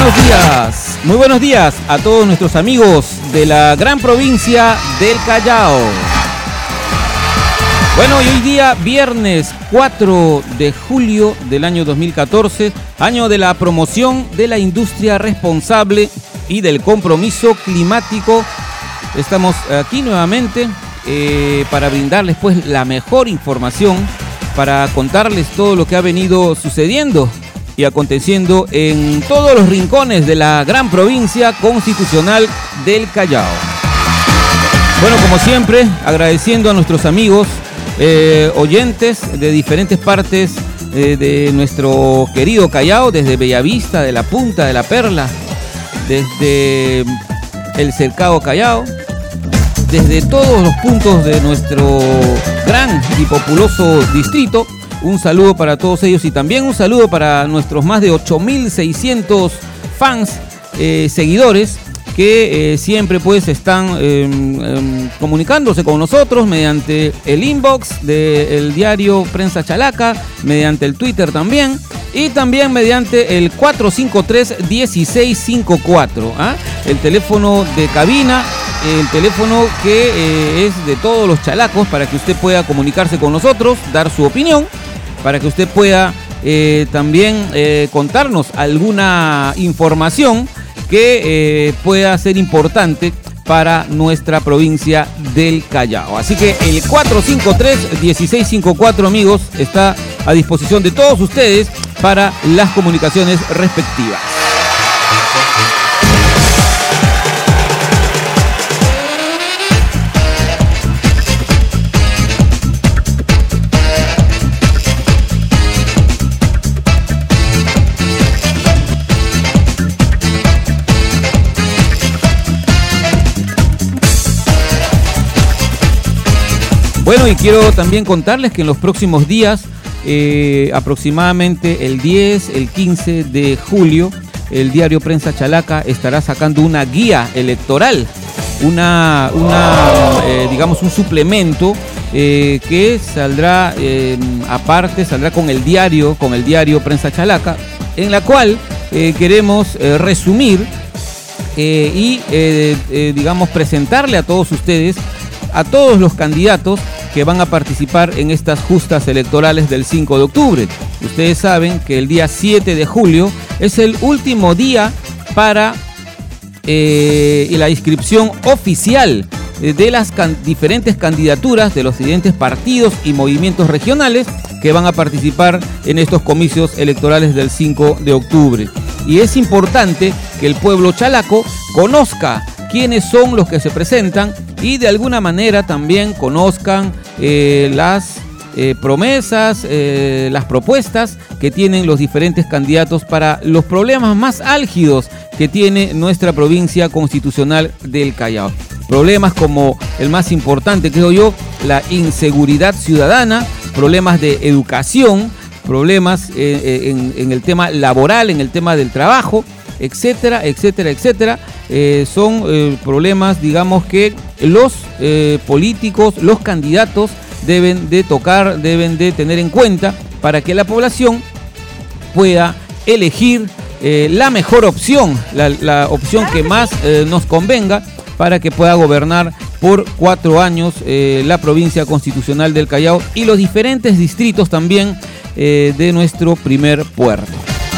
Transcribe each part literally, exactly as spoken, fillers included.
buenos días, muy buenos días a todos nuestros amigos de la gran provincia del Callao. Bueno, y hoy día, viernes cuatro de julio del año dos mil catorce, año de la promoción de la industria responsable y del compromiso climático. Estamos aquí nuevamente eh, para brindarles pues la mejor información, para contarles todo lo que ha venido sucediendo y aconteciendo en todos los rincones de la gran provincia constitucional del Callao. Bueno, como siempre, agradeciendo a nuestros amigos eh, oyentes de diferentes partes eh, de nuestro querido Callao, desde Bellavista, de la Punta de la Perla, desde el Cercado Callao, desde todos los puntos de nuestro gran y populoso distrito. Un saludo para todos ellos y también un saludo para nuestros más de ocho mil seiscientos fans, eh, seguidores, que eh, siempre pues están eh, eh, comunicándose con nosotros mediante el inbox del diario Prensa Chalaca, mediante el Twitter también, y también mediante el cuatro cinco tres, uno seis cinco cuatro, ¿ah? El teléfono de cabina, el teléfono que eh, es de todos los chalacos, para que usted pueda comunicarse con nosotros, dar su opinión, para que usted pueda eh, también eh, contarnos alguna información que eh, pueda ser importante para nuestra provincia del Callao. Así que el cuatro cinco tres, uno seis cinco cuatro, amigos, está a disposición de todos ustedes para las comunicaciones respectivas. Bueno, y quiero también contarles que en los próximos días, eh, aproximadamente el diez, el quince de julio, el diario Prensa Chalaca estará sacando una guía electoral, una, una eh, digamos, un suplemento eh, que saldrá eh, aparte, saldrá con el diario, con el diario Prensa Chalaca, en la cual eh, queremos eh, resumir eh, y, eh, eh, digamos, presentarle a todos ustedes, a todos los candidatos que van a participar en estas justas electorales del cinco de octubre. Ustedes saben que el día siete de julio es el último día para eh, la inscripción oficial de las can- diferentes candidaturas de los diferentes partidos y movimientos regionales que van a participar en estos comicios electorales del cinco de octubre. Y es importante que el pueblo chalaco conozca quiénes son los que se presentan y de alguna manera también conozcan eh, las eh, promesas, eh, las propuestas que tienen los diferentes candidatos para los problemas más álgidos que tiene nuestra provincia constitucional del Callao. Problemas como el más importante, creo yo, la inseguridad ciudadana, problemas de educación, problemas eh, en, en el tema laboral, en el tema del trabajo, etcétera, etcétera, etcétera. Eh, son eh, problemas, digamos, que los eh, políticos, los candidatos deben de tocar, deben de tener en cuenta para que la población pueda elegir eh, la mejor opción, la, la opción que más eh, nos convenga para que pueda gobernar por cuatro años eh, la provincia constitucional del Callao y los diferentes distritos también eh, de nuestro primer puerto.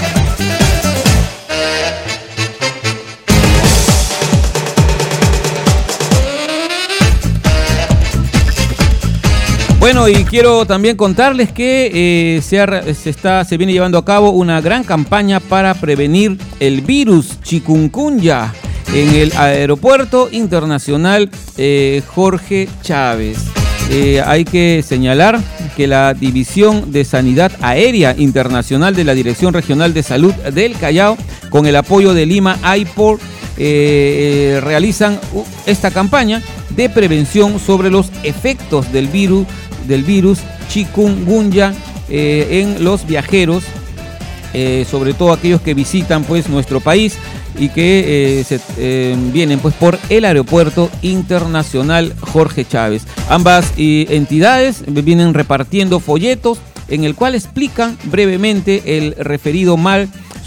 Bueno, y quiero también contarles que eh, se, ha, se, está, se viene llevando a cabo una gran campaña para prevenir el virus chikungunya en el Aeropuerto Internacional eh, Jorge Chávez. Eh, hay que señalar que la División de Sanidad Aérea Internacional de la Dirección Regional de Salud del Callao, con el apoyo de Lima Airport, eh, realizan esta campaña de prevención sobre los efectos del virus del virus chikungunya eh, en los viajeros, eh, sobre todo aquellos que visitan pues nuestro país y que eh, se, eh, vienen pues por el Aeropuerto Internacional Jorge Chávez. Ambas eh, entidades vienen repartiendo folletos en el cual explican brevemente el referido mal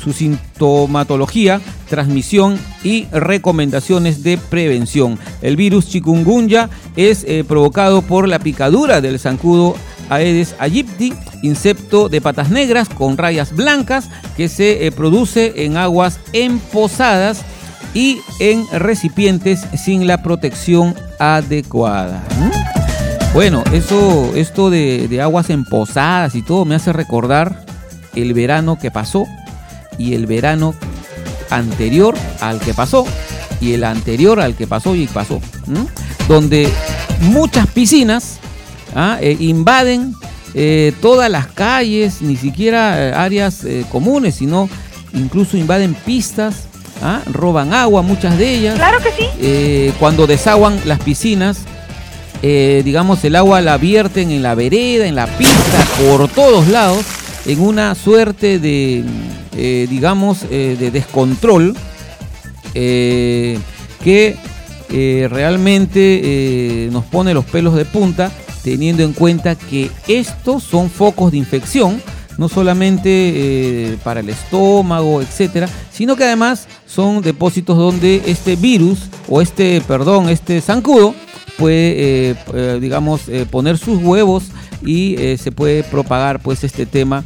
su sintomatología, transmisión y recomendaciones de prevención. El virus chikungunya es eh, provocado por la picadura del zancudo Aedes aegypti, insecto de patas negras con rayas blancas que se eh, produce en aguas empozadas y en recipientes sin la protección adecuada. ¿Mm? Bueno, eso, esto de, de aguas empozadas y todo me hace recordar el verano que pasó y el verano anterior al que pasó y el anterior al que pasó y pasó, ¿Mm? Donde muchas piscinas ¿Ah? Eh, invaden eh, todas las calles, ni siquiera eh, áreas eh, comunes, sino incluso invaden pistas, ¿ah? Roban agua, muchas de ellas. Claro que sí. Eh, cuando desaguan las piscinas, eh, digamos, el agua la vierten en la vereda, en la pista, por todos lados, en una suerte de, eh, digamos, eh, de descontrol eh, que eh, realmente eh, nos pone los pelos de punta, teniendo en cuenta que estos son focos de infección, no solamente eh, para el estómago, etcétera, sino que además son depósitos donde este virus, o este, perdón, este zancudo, puede, eh, eh, digamos, eh, poner sus huevos y eh, se puede propagar, pues, este tema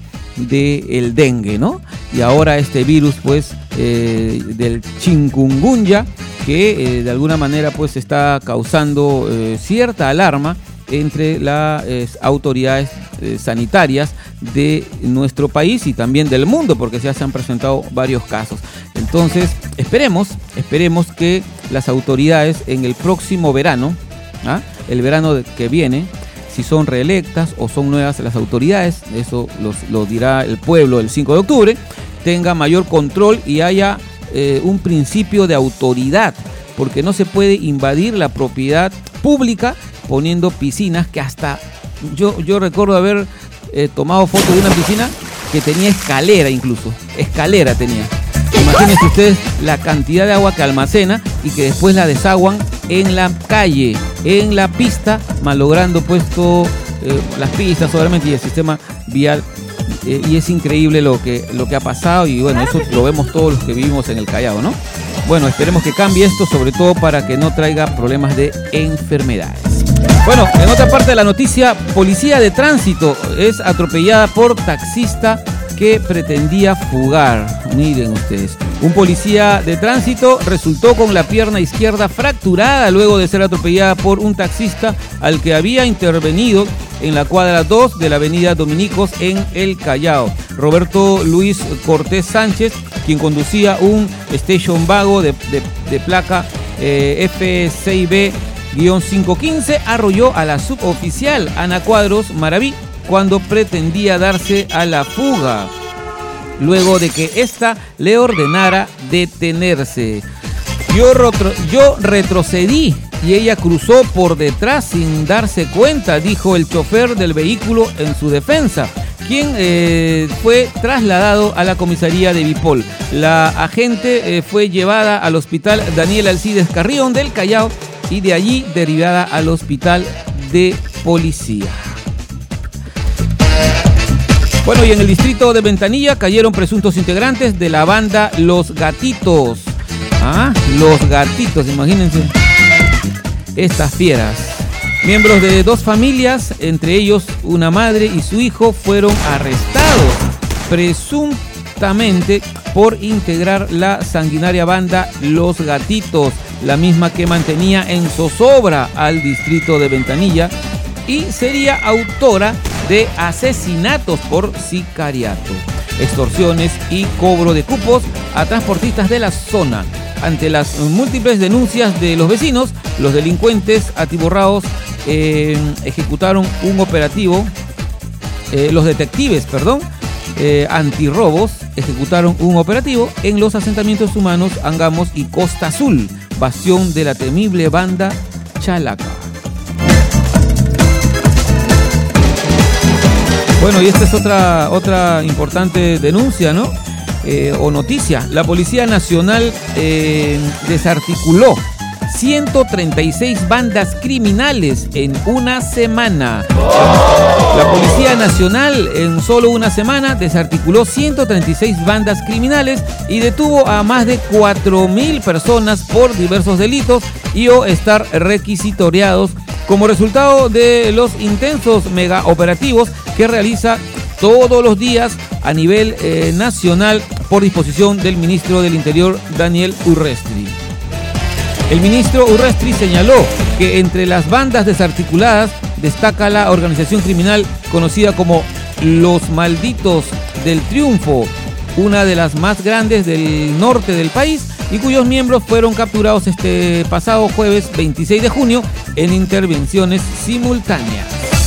del dengue, ¿no? Y ahora este virus, pues, eh, del chikungunya, que eh, de alguna manera, pues, está causando eh, cierta alarma entre las eh, autoridades eh, sanitarias de nuestro país y también del mundo, porque ya se han presentado varios casos. Entonces, esperemos, esperemos que las autoridades en el próximo verano, ¿ah? el verano que viene, si son reelectas o son nuevas las autoridades, eso los, lo dirá el pueblo el cinco de octubre, tenga mayor control y haya eh, un principio de autoridad, porque no se puede invadir la propiedad pública poniendo piscinas que hasta yo, yo recuerdo haber eh, tomado foto de una piscina que tenía escalera, incluso escalera tenía. Imagínense ustedes la cantidad de agua que almacena y que después la desaguan en la calle, en la pista, malogrando pues todo, eh, las pistas obviamente y el sistema vial. Eh, y es increíble lo que, lo que ha pasado y bueno, eso lo vemos todos los que vivimos en el Callao, ¿no? Bueno, esperemos que cambie esto, sobre todo para que no traiga problemas de enfermedades. Bueno, en otra parte de la noticia, policía de tránsito es atropellada por taxista que pretendía fugar. Miren ustedes, un policía de tránsito resultó con la pierna izquierda fracturada luego de ser atropellada por un taxista al que había intervenido en la cuadra dos de la avenida Dominicos en El Callao. Roberto Luis Cortés Sánchez, quien conducía un Station Vago de, de, de placa eh, F seis B cinco quince, arrolló a la suboficial Ana Cuadros Maraví cuando pretendía darse a la fuga, luego de que ésta le ordenara detenerse. Yo, retro, yo retrocedí y ella cruzó por detrás sin darse cuenta, dijo el chofer del vehículo en su defensa, quien eh, fue trasladado a la comisaría de Bipol. La agente eh, fue llevada al hospital Daniel Alcides Carrión del Callao y de allí derivada al hospital de policía. Bueno, y en el distrito de Ventanilla cayeron presuntos integrantes de la banda Los Gatitos. Ah, Los Gatitos, imagínense. Estas fieras. Miembros de dos familias, entre ellos una madre y su hijo, fueron arrestados presuntamente por integrar la sanguinaria banda Los Gatitos, la misma que mantenía en zozobra al distrito de Ventanilla y sería autora de asesinatos por sicariato, extorsiones y cobro de cupos a transportistas de la zona. Ante las múltiples denuncias de los vecinos, los delincuentes atiborrados eh, ejecutaron un operativo, eh, los detectives, perdón, eh, antirrobos ejecutaron un operativo en los asentamientos humanos Angamos y Costa Azul, bastión de la temible banda Chalaca. Bueno, y esta es otra, otra importante denuncia, ¿no? Eh, o noticia. La Policía Nacional eh, desarticuló ciento treinta y seis bandas criminales en una semana. La Policía Nacional en solo una semana desarticuló ciento treinta y seis bandas criminales y detuvo a más de cuatro mil personas por diversos delitos y o estar requisitoriados como resultado de los intensos mega operativos que realiza todos los días a nivel eh, nacional por disposición del ministro del Interior, Daniel Urresti. El ministro Urresti señaló que entre las bandas desarticuladas destaca la organización criminal conocida como Los Malditos del Triunfo, una de las más grandes del norte del país y cuyos miembros fueron capturados este pasado jueves veintiséis de junio en intervenciones simultáneas.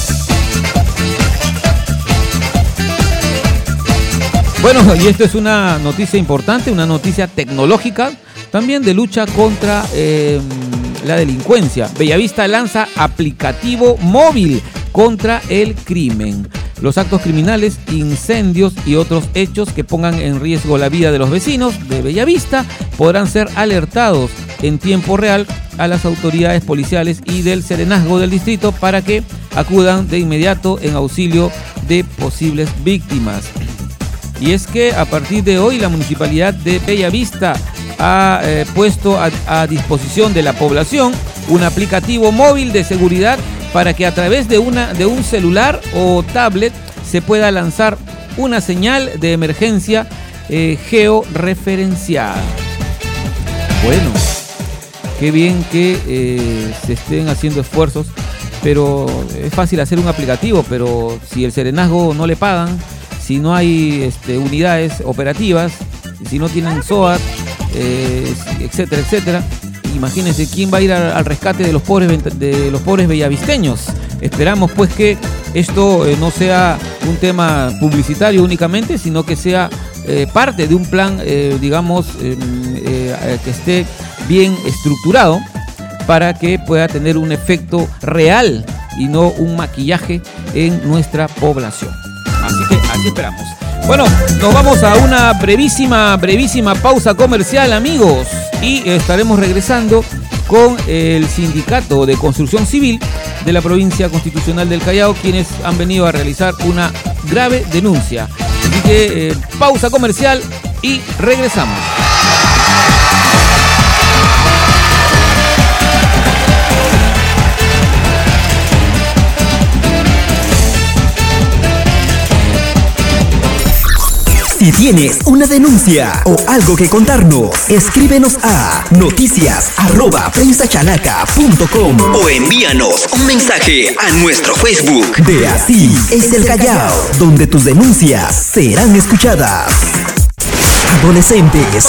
Bueno, y esto es una noticia importante, una noticia tecnológica, también de lucha contra eh, la delincuencia. Bellavista lanza aplicativo móvil contra el crimen. Los actos criminales, incendios y otros hechos que pongan en riesgo la vida de los vecinos de Bellavista podrán ser alertados en tiempo real a las autoridades policiales y del serenazgo del distrito para que acudan de inmediato en auxilio de posibles víctimas. Y es que a partir de hoy la Municipalidad de Bellavista ha eh, puesto a, a disposición de la población un aplicativo móvil de seguridad para que a través de, una, de un celular o tablet se pueda lanzar una señal de emergencia eh, georreferenciada. Bueno, qué bien que eh, se estén haciendo esfuerzos, pero es fácil hacer un aplicativo, pero si el serenazgo no le pagan, si no hay este, unidades operativas, si no tienen S O A T, eh, etcétera, etcétera, imagínense quién va a ir al, al rescate de los pobres de los pobres bellavisteños. Esperamos pues que esto eh, no sea un tema publicitario únicamente, sino que sea eh, parte de un plan, eh, digamos, eh, eh, que esté bien estructurado para que pueda tener un efecto real y no un maquillaje en nuestra población. Así que así esperamos. Bueno, nos vamos a una brevísima, brevísima pausa comercial, amigos, y estaremos regresando con el Sindicato de Construcción Civil de la Provincia Constitucional del Callao, quienes han venido a realizar una grave denuncia. Así que eh, pausa comercial y regresamos. Si tienes una denuncia o algo que contarnos, escríbenos a noticias arroba prensachalaca punto com o envíanos un mensaje a nuestro Facebook de Así es el Callao, donde tus denuncias serán escuchadas. Adolescentes,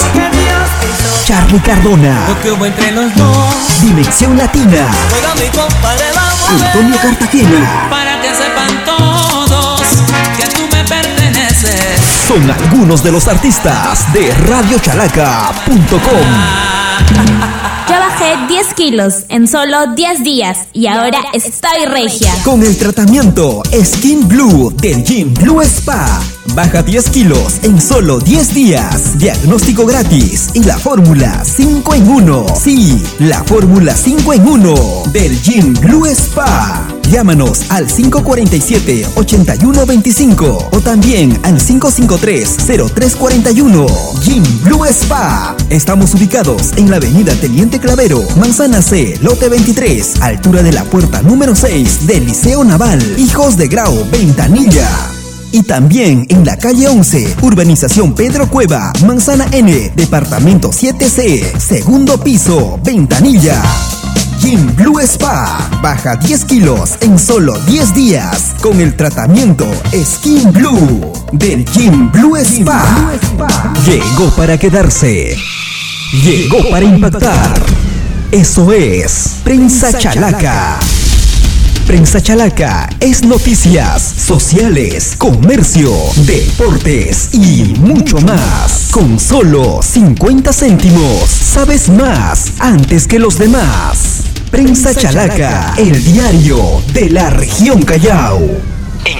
Charlie Cardona, Lo que hubo entre los dos, Dimensión Latina, juega mi compadre, vamos a ver. Antonio Cartagena. Para que sepan todos que tú me perteneces. Son algunos de los artistas de radio chalaca punto com. Yo bajé diez kilos en solo diez días y ahora estoy regia. Con el tratamiento Skin Blue del Gym Blue Spa. Baja diez kilos en solo diez días. Diagnóstico gratis y la fórmula cinco en uno. Sí, la fórmula cinco en uno del Gym Blue Spa. Llámanos al cinco cuatro siete, ocho uno dos cinco o también al cinco cinco tres, cero tres cuatro uno. Gym Blue Spa. Estamos ubicados en la avenida Teniente Clavero, Manzana C, lote veintitrés, altura de la puerta número seis del Liceo Naval, Hijos de Grau, Ventanilla. Y también en la calle once, urbanización Pedro Cueva, Manzana N, departamento siete C, segundo piso, Ventanilla. Gym Blue Spa. Baja diez kilos en solo diez días con el tratamiento Skin Blue del Gym Blue Spa. Llegó para quedarse. Llegó para impactar. Eso es Prensa Chalaca. Prensa Chalaca es noticias, sociales, comercio, deportes y mucho más. Con solo cincuenta céntimos, sabes más antes que los demás. Prensa Chalaca, el diario de la región Callao.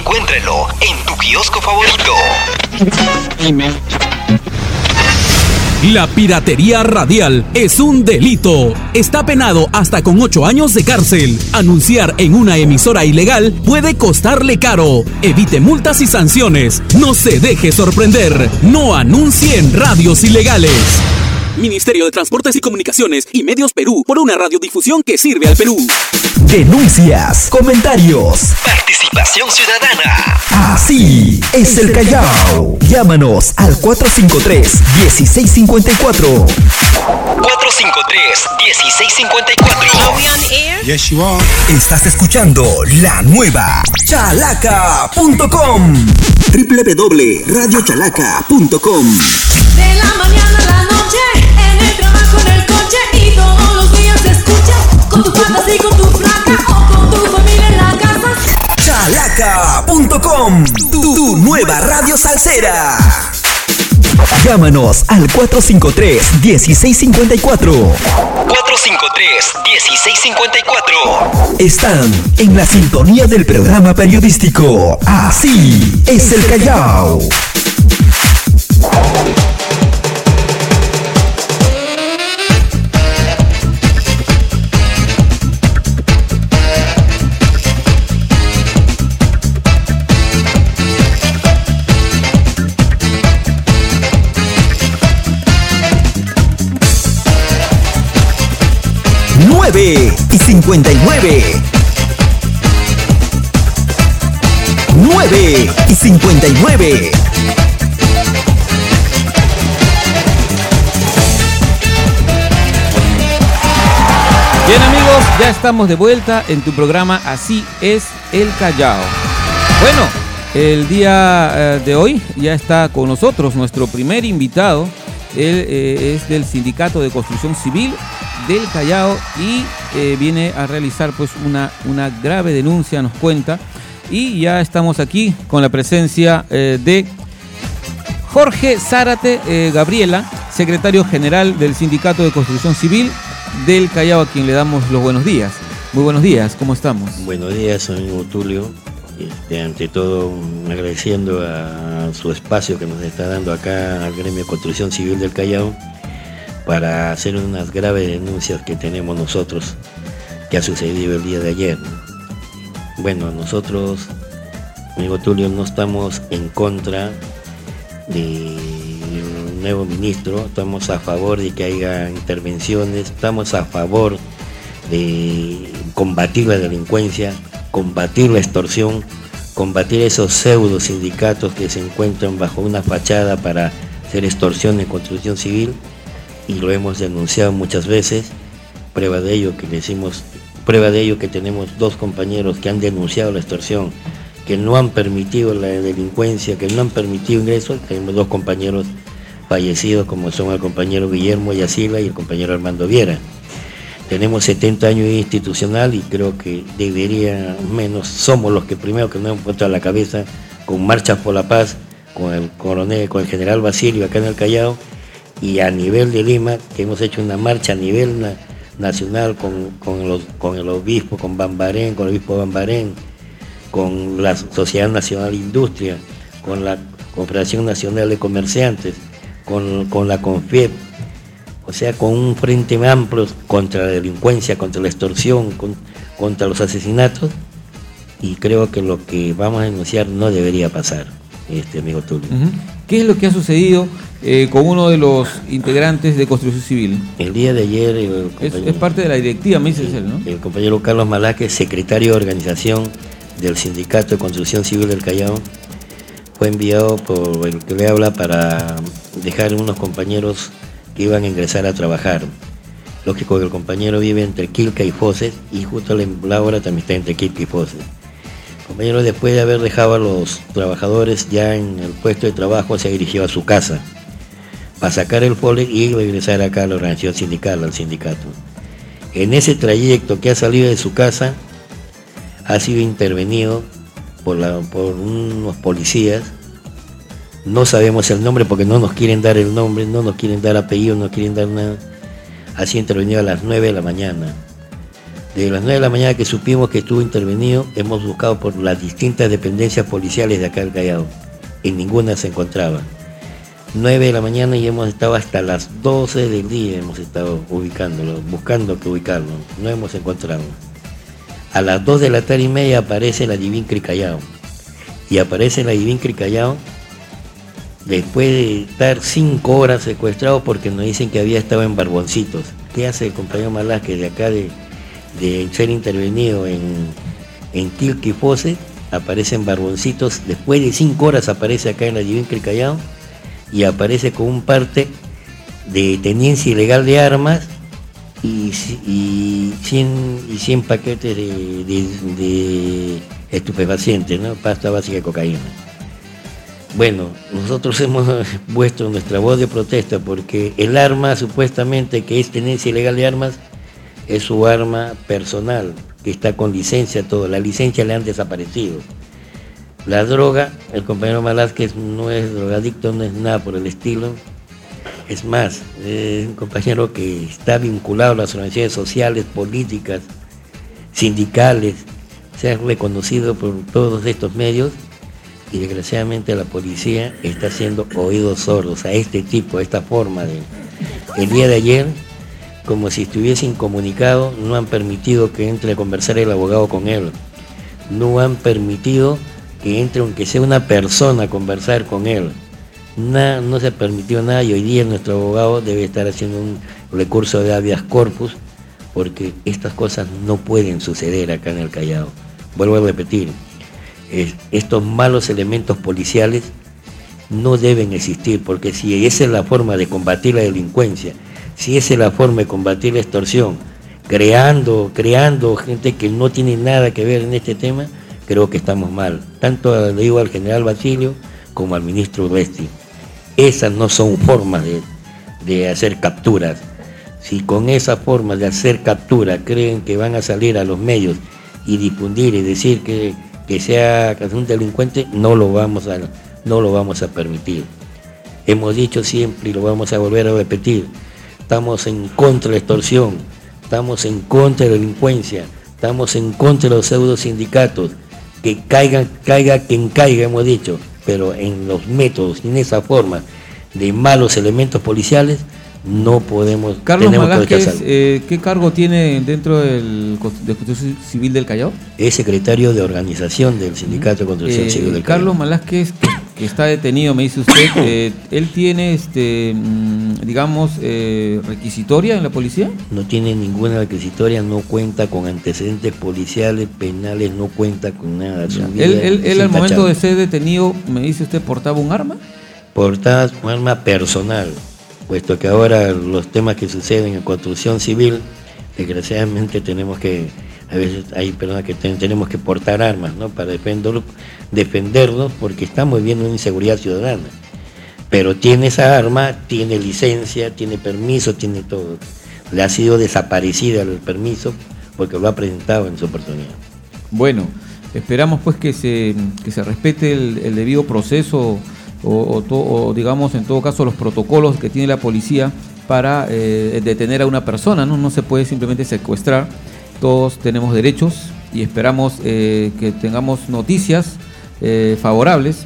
Encuéntralo en tu kiosco favorito. La piratería radial es un delito. Está penado hasta con ocho años de cárcel. Anunciar en una emisora ilegal puede costarle caro. Evite multas y sanciones. No se deje sorprender. No anuncie en radios ilegales. Ministerio de Transportes y Comunicaciones y Medios Perú, por una radiodifusión que sirve al Perú. Denuncias, comentarios, participación ciudadana. Así es el Callao. Llámanos al cuatro cinco tres, uno seis cinco cuatro. cuatro cinco tres, uno seis cinco cuatro. Are we on air? Yes, you are. Estás escuchando la nueva chalaca punto com. doble u doble u doble punto radio chalaca punto com. De la mañana a la noche, en el trabajo, en el coche y todos los días te escuchas con tu patas y con tu flaca o con tu familia en la casa. chalaca punto com, tu, tu nueva radio salsera. Llámanos al cuatro cinco tres, uno seis cinco cuatro. cuatro cinco tres, uno seis cinco cuatro. Están en la sintonía del programa periodístico Así es el Callao. nueve y cincuenta y nueve. nueve y cincuenta y nueve. Bien, amigos, ya estamos de vuelta en tu programa Así es el Callao. Bueno, el día eh, de hoy ya está con nosotros nuestro primer invitado. Él eh, es del Sindicato de Construcción Civil del Callao y eh, viene a realizar pues una, una grave denuncia, nos cuenta. Y ya estamos aquí con la presencia eh, de Jorge Zárate eh, Gabriela, secretario general del Sindicato de Construcción Civil del Callao, a quien le damos los buenos días. Muy buenos días, ¿cómo estamos? Buenos días, amigo Tulio. Este, ante todo, agradeciendo a su espacio que nos está dando acá al Gremio de Construcción Civil del Callao para hacer unas graves denuncias que tenemos nosotros, que ha sucedido el día de ayer. Bueno, nosotros, amigo Tulio, no estamos en contra del nuevo ministro, estamos a favor de que haya intervenciones, estamos a favor de combatir la delincuencia, combatir la extorsión, combatir esos pseudo sindicatos que se encuentran bajo una fachada para hacer extorsión en construcción civil, y lo hemos denunciado muchas veces. Prueba de ello que le decimos, prueba de ello que tenemos dos compañeros que han denunciado la extorsión, que no han permitido la delincuencia, que no han permitido ingresos. Tenemos dos compañeros fallecidos, como son el compañero Guillermo Yacila y el compañero Armando Viera. Tenemos setenta años institucional y creo que debería, menos, somos los que primero que nos hemos puesto a la cabeza con Marchas por la Paz, con el coronel, con el general Basilio acá en el Callao, y a nivel de Lima, que hemos hecho una marcha a nivel na, nacional con, con, los, con el obispo, con Bambarén, con el obispo Bambarén, con la Sociedad Nacional de Industria, con la Confederación Nacional de Comerciantes, con, con la CONFIEP, o sea, con un frente amplio contra la delincuencia, contra la extorsión, con, contra los asesinatos, y creo que lo que vamos a denunciar no debería pasar, este amigo Tulio. Uh-huh. ¿Qué es lo que ha sucedido eh, con uno de los integrantes de Construcción Civil? El día de ayer... El es, es parte de la directiva, me dice él, ¿no? El compañero Carlos Malaque, secretario de organización del Sindicato de Construcción Civil del Callao, fue enviado por el que le habla para dejar unos compañeros que iban a ingresar a trabajar. Lógico que el compañero vive entre Quilca y Foses, y justo la hora también está entre Quilca y Foses. El compañero, después de haber dejado a los trabajadores ya en el puesto de trabajo, se dirigió a su casa para sacar el folder y regresar acá a la organización sindical, al sindicato. En ese trayecto que ha salido de su casa, ha sido intervenido por, la, por unos policías. No sabemos el nombre porque no nos quieren dar el nombre, no nos quieren dar apellido, no quieren dar nada. Ha sido intervenido a las nueve de la mañana. Desde las nueve de la mañana que supimos que estuvo intervenido, hemos buscado por las distintas dependencias policiales de acá del Callao. En ninguna se encontraba. nueve de la mañana y hemos estado hasta las doce del día, hemos estado ubicándolo, buscando que ubicarlo, no hemos encontrado. A las dos de la tarde y media aparece la Yivincri Callao, y aparece la Yivincri Callao después de estar cinco horas secuestrado porque nos dicen que había estado en Barboncitos. ¿Qué hace el compañero Malásquez de acá de, de ser intervenido en, en Tilquifose? Aparece en Barboncitos, después de cinco horas aparece acá en la Yivincri Callao y aparece con un parte de tenencia ilegal de armas y, y, cien, y cien paquetes de, de, de estupefacientes, ¿no? Pasta básica de cocaína. Bueno, nosotros hemos puesto nuestra voz de protesta porque el arma supuestamente que es tenencia ilegal de armas es su arma personal, que está con licencia, todo. La licencia le han desaparecido. La droga, el compañero Malásquez no es drogadicto, no es nada por el estilo. Es más, es un compañero que está vinculado a las organizaciones sociales, políticas, sindicales, se ha reconocido por todos estos medios y desgraciadamente la policía está haciendo oídos sordos a este tipo, a esta forma de... El día de ayer, como si estuviese incomunicado, no han permitido que entre a conversar el abogado con él. No han permitido que entre, aunque sea una persona, a conversar con él. Nada, no se permitió nada y hoy día nuestro abogado debe estar haciendo un recurso de habeas corpus porque estas cosas no pueden suceder acá en el Callao. Vuelvo a repetir, es, estos malos elementos policiales no deben existir porque si esa es la forma de combatir la delincuencia, si esa es la forma de combatir la extorsión, creando, creando gente que no tiene nada que ver en este tema, creo que estamos mal. Tanto le digo al general Basilio como al ministro Urresti. Esas no son formas de, de hacer capturas. Si con esa forma de hacer captura creen que van a salir a los medios y difundir y decir que, que sea un delincuente, no lo vamos a, no lo vamos a permitir. Hemos dicho siempre y lo vamos a volver a repetir. Estamos en contra de la extorsión, estamos en contra de la delincuencia, estamos en contra de los pseudo sindicatos, que caiga, caiga quien caiga, hemos dicho, pero en los métodos, en esa forma de malos elementos policiales, no podemos... Carlos Malásquez, eh, ¿qué cargo tiene dentro del de Construcción Civil del Callao? Es secretario de organización del Sindicato de Construcción eh, Civil del Callao. Carlos Malásquez, que, que está detenido, me dice usted, eh, ¿él tiene, este, digamos, eh, requisitoria en la policía? No tiene ninguna requisitoria, no cuenta con antecedentes policiales, penales, no cuenta con nada. Su vida ¿Él, él, él al momento intachable. de ser detenido, me dice usted, portaba un arma? Portaba un arma personal, puesto que ahora los temas que suceden en construcción civil, desgraciadamente tenemos que, a veces hay personas que ten, tenemos que portar armas, ¿no? Para defenderlo, defendernos, porque estamos viviendo una inseguridad ciudadana. Pero tiene esa arma, tiene licencia, tiene permiso, tiene todo. Le ha sido desaparecida el permiso porque lo ha presentado en su oportunidad. Bueno, esperamos pues que se, que se respete el, el debido proceso o, o, to, o digamos en todo caso los protocolos que tiene la policía para eh, detener a una persona, ¿no? No se puede simplemente secuestrar, todos tenemos derechos y esperamos eh, que tengamos noticias eh, favorables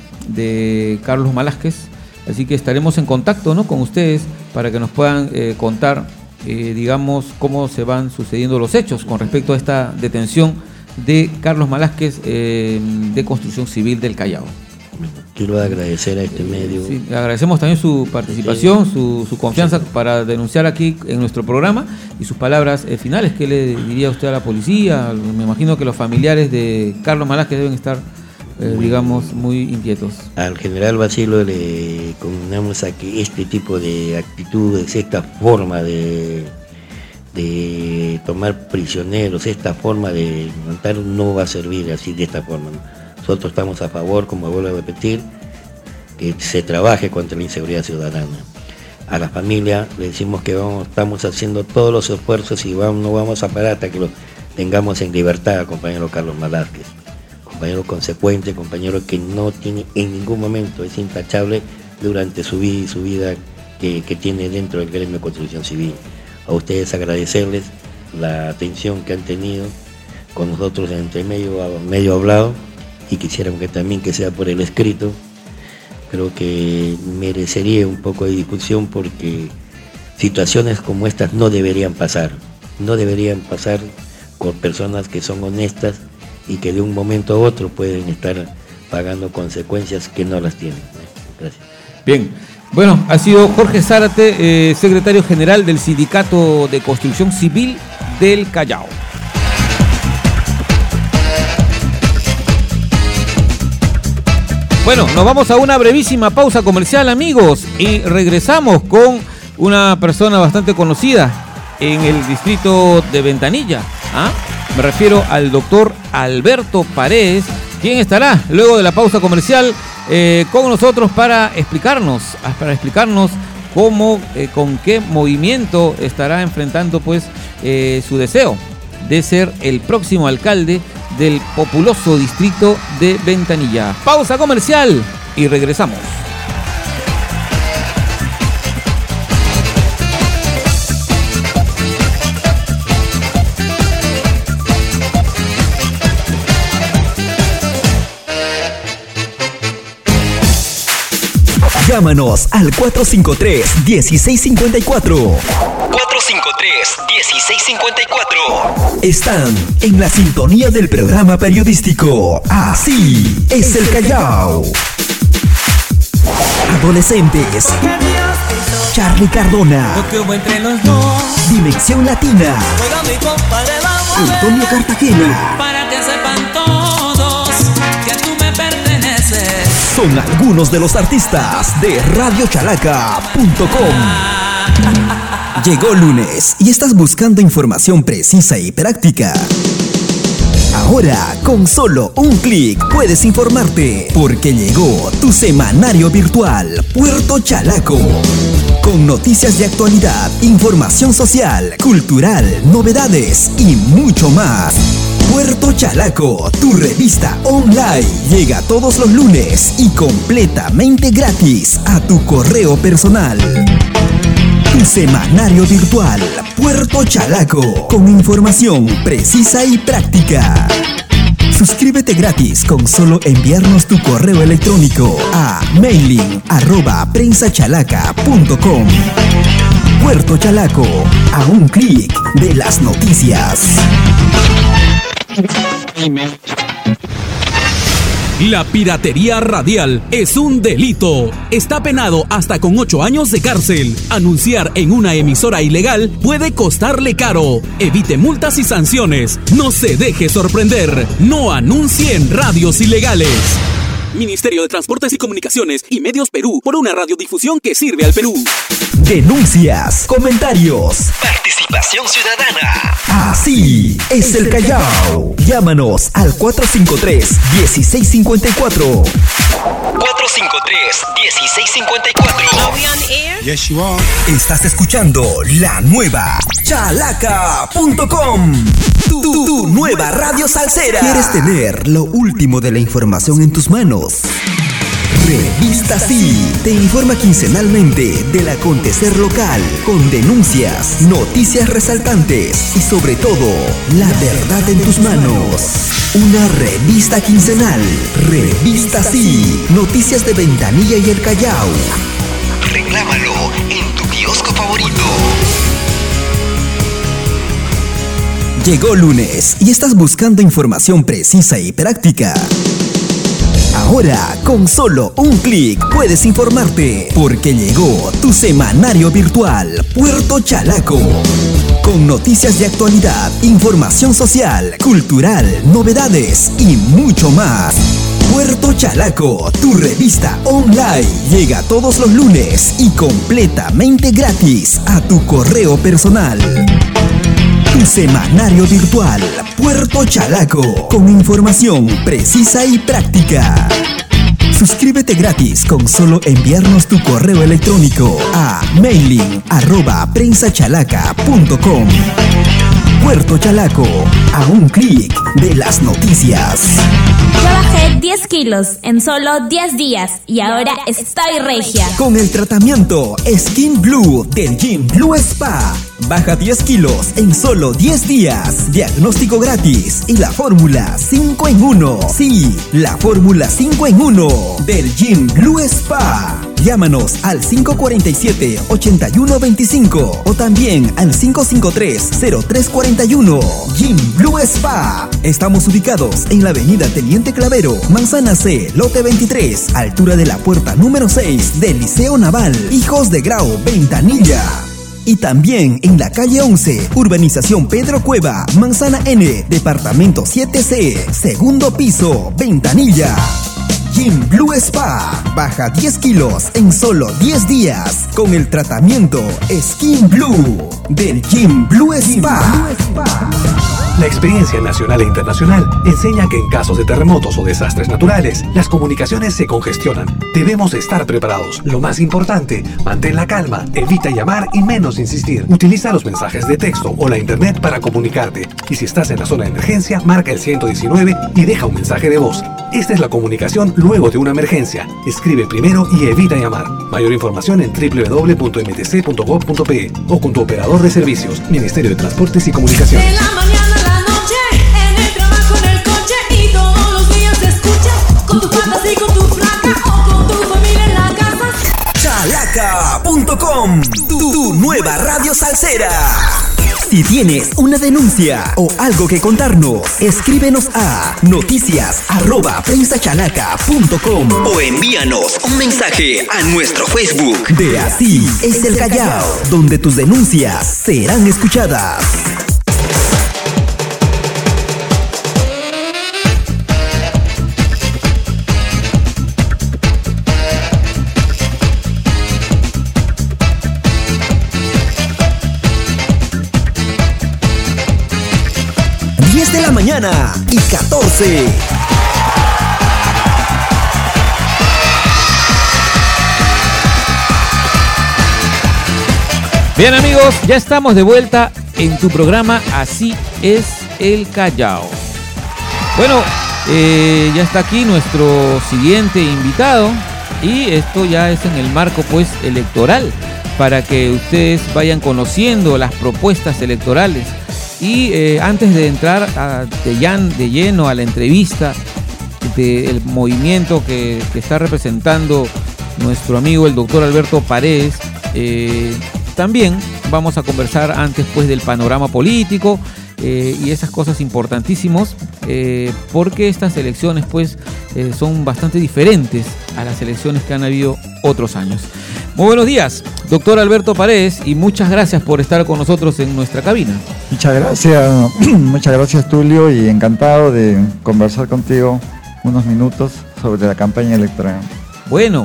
de Carlos Malásquez, así que estaremos en contacto, ¿no? Con ustedes para que nos puedan eh, contar eh, digamos cómo se van sucediendo los hechos con respecto a esta detención de Carlos Malásquez eh, de Construcción Civil del Callao. Quiero agradecer a este medio. Sí, agradecemos también su participación, su, su confianza sí. para denunciar aquí en nuestro programa y sus palabras eh, finales. ¿Qué le diría usted a la policía? Me imagino que los familiares de Carlos Malásquez deben estar, eh, muy, digamos, muy inquietos. Al general Basilio le condenamos a que este tipo de actitudes, esta forma de, de tomar prisioneros, esta forma de montar no va a servir así de esta forma, ¿no? Nosotros estamos a favor, como vuelvo a repetir, que se trabaje contra la inseguridad ciudadana. A la familia le decimos que vamos, estamos haciendo todos los esfuerzos y vamos, no vamos a parar hasta que lo tengamos en libertad, compañero Carlos Malásquez. Compañero consecuente, compañero que no tiene en ningún momento, es intachable durante su vida y su vida que, que tiene dentro del gremio de construcción civil. A ustedes agradecerles la atención que han tenido con nosotros entre medio, medio hablado, y quisiéramos que también que sea por el escrito, creo que merecería un poco de discusión porque situaciones como estas no deberían pasar, no deberían pasar con personas que son honestas y que de un momento a otro pueden estar pagando consecuencias que no las tienen. Gracias. Bien, bueno, ha sido Jorge Zárate, eh, secretario general del Sindicato de Construcción Civil del Callao. Bueno, nos vamos a una brevísima pausa comercial, amigos, y regresamos con una persona bastante conocida en el distrito de Ventanilla. ¿Ah? Me refiero al doctor Alberto Paredes, quien estará luego de la pausa comercial eh, con nosotros para explicarnos, para explicarnos cómo, eh, con qué movimiento estará enfrentando pues eh, su deseo de ser el próximo alcalde del populoso distrito de Ventanilla. Pausa comercial y regresamos. Llámanos al cuatro cinco tres, uno seis cinco cuatro. cuatro cinco tres, uno seis cinco cuatro. Están en la sintonía del programa periodístico Así es el Callao. Adolescentes. Charlie Cardona. Lo que hubo entre los dos. Dimensión Latina. Juega mi compadre, vamos a ver. Antonio Cartagena. Para que sepan todos que tú me perteneces. Son algunos de los artistas de radio chalaca punto com. Llegó lunes y estás buscando información precisa y práctica. Ahora, con solo un clic puedes informarte, porque llegó tu semanario virtual Puerto Chalaco. Con noticias de actualidad, información social, cultural, novedades y mucho más. Puerto Chalaco, tu revista online, llega todos los lunes y completamente gratis a tu correo personal. Tu semanario virtual Puerto Chalaco, con información precisa y práctica. Suscríbete gratis con solo enviarnos tu correo electrónico a mailing arroba prensachalaca punto com. Puerto Chalaco, a un clic de las noticias. La piratería radial es un delito. Está penado hasta con ocho años de cárcel. Anunciar en una emisora ilegal puede costarle caro. Evite multas y sanciones. No se deje sorprender. No anuncie en radios ilegales. Ministerio de Transportes y Comunicaciones y Medios Perú, por una radiodifusión que sirve al Perú. Denuncias, comentarios, Participación ciudadana. Así es el Callao. Llámanos al cuatro cinco tres, uno seis cinco cuatro. cuatro cinco tres, uno seis cinco cuatro. Yes, you are. Estás escuchando la nueva chalaca punto com. Tu, tu, tu nueva radio salsera. ¿Quieres tener lo último de la información en tus manos? Revista Sí te informa quincenalmente del acontecer local, con denuncias, noticias resaltantes y sobre todo, la verdad en tus manos. Una revista quincenal. Revista Sí. Noticias de Ventanilla y el Callao. Reclámalo en tu kiosco favorito. Llegó lunes y estás buscando información precisa y práctica. Ahora, con solo un clic puedes informarte, porque llegó tu semanario virtual Puerto Chalaco. Con noticias de actualidad, información social, cultural, novedades y mucho más. Puerto Chalaco, tu revista online, llega todos los lunes y completamente gratis a tu correo personal. Tu semanario virtual Puerto Chalaco, con información precisa y práctica. Suscríbete gratis con solo enviarnos tu correo electrónico a mailing arroba prensachalaca punto com. Puerto Chalaco, a un clic de las noticias. Yo bajé diez kilos en solo diez días y ahora estoy regia. Con el tratamiento Skin Blue del Gym Blue Spa, baja diez kilos en solo diez días. Diagnóstico gratis y la fórmula cinco en uno. Sí, la fórmula cinco en uno del Gym Blue Spa. Llámanos al cinco cuatro siete, ocho uno dos cinco o también al cinco cinco tres, cero tres cuatro uno. Gym Blue Spa. Estamos ubicados en la avenida Teniente Clavero, Manzana C, lote veintitrés, altura de la puerta número seis del Liceo Naval, Hijos de Grau, Ventanilla. Y también en la calle once, urbanización Pedro Cueva, Manzana N, departamento siete C, segundo piso, Ventanilla. Gym Blue Spa, baja diez kilos en solo diez días con el tratamiento Skin Blue del Gym Blue Spa. La experiencia nacional e internacional enseña que en casos de terremotos o desastres naturales, las comunicaciones se congestionan. Debemos estar preparados. Lo más importante, mantén la calma, evita llamar y menos insistir. Utiliza los mensajes de texto o la internet para comunicarte. Y si estás en la zona de emergencia, marca el ciento diecinueve y deja un mensaje de voz. Esta es la comunicación luego de una emergencia. Escribe primero y evita llamar. Mayor información en doble u doble u doble u punto eme te ce punto gob punto pe o con tu operador de servicios, Ministerio de Transportes y Comunicaciones. De la mañana a la noche, en el trabajo, en el coche y todos los días te escuchas con tu fantasía, con tu flaca o con tu familia en la casa. Chalaca punto com, tu, tu nueva radio salsera. Si tienes una denuncia o algo que contarnos, escríbenos a noticias arroba prensachalaca punto com O envíanos un mensaje a nuestro Facebook de Así es el Callao, donde tus denuncias serán escuchadas. diez de la mañana y catorce. Bien amigos, ya estamos de vuelta en tu programa Así es el Callao. Bueno, eh, ya está aquí nuestro siguiente invitado y esto ya es en el marco pues electoral para que ustedes vayan conociendo las propuestas electorales. Y eh, antes de entrar a, de, llan, de lleno a la entrevista del movimiento que, que está representando nuestro amigo el doctor Alberto Paredes, eh, también vamos a conversar antes pues del panorama político eh, y esas cosas importantísimos eh, porque estas elecciones pues eh, son bastante diferentes a las elecciones que han habido otros años. Muy buenos días, doctor Alberto Paredes, y muchas gracias por estar con nosotros en nuestra cabina. Muchas gracias, muchas gracias Tulio, y encantado de conversar contigo unos minutos sobre la campaña electoral. Bueno,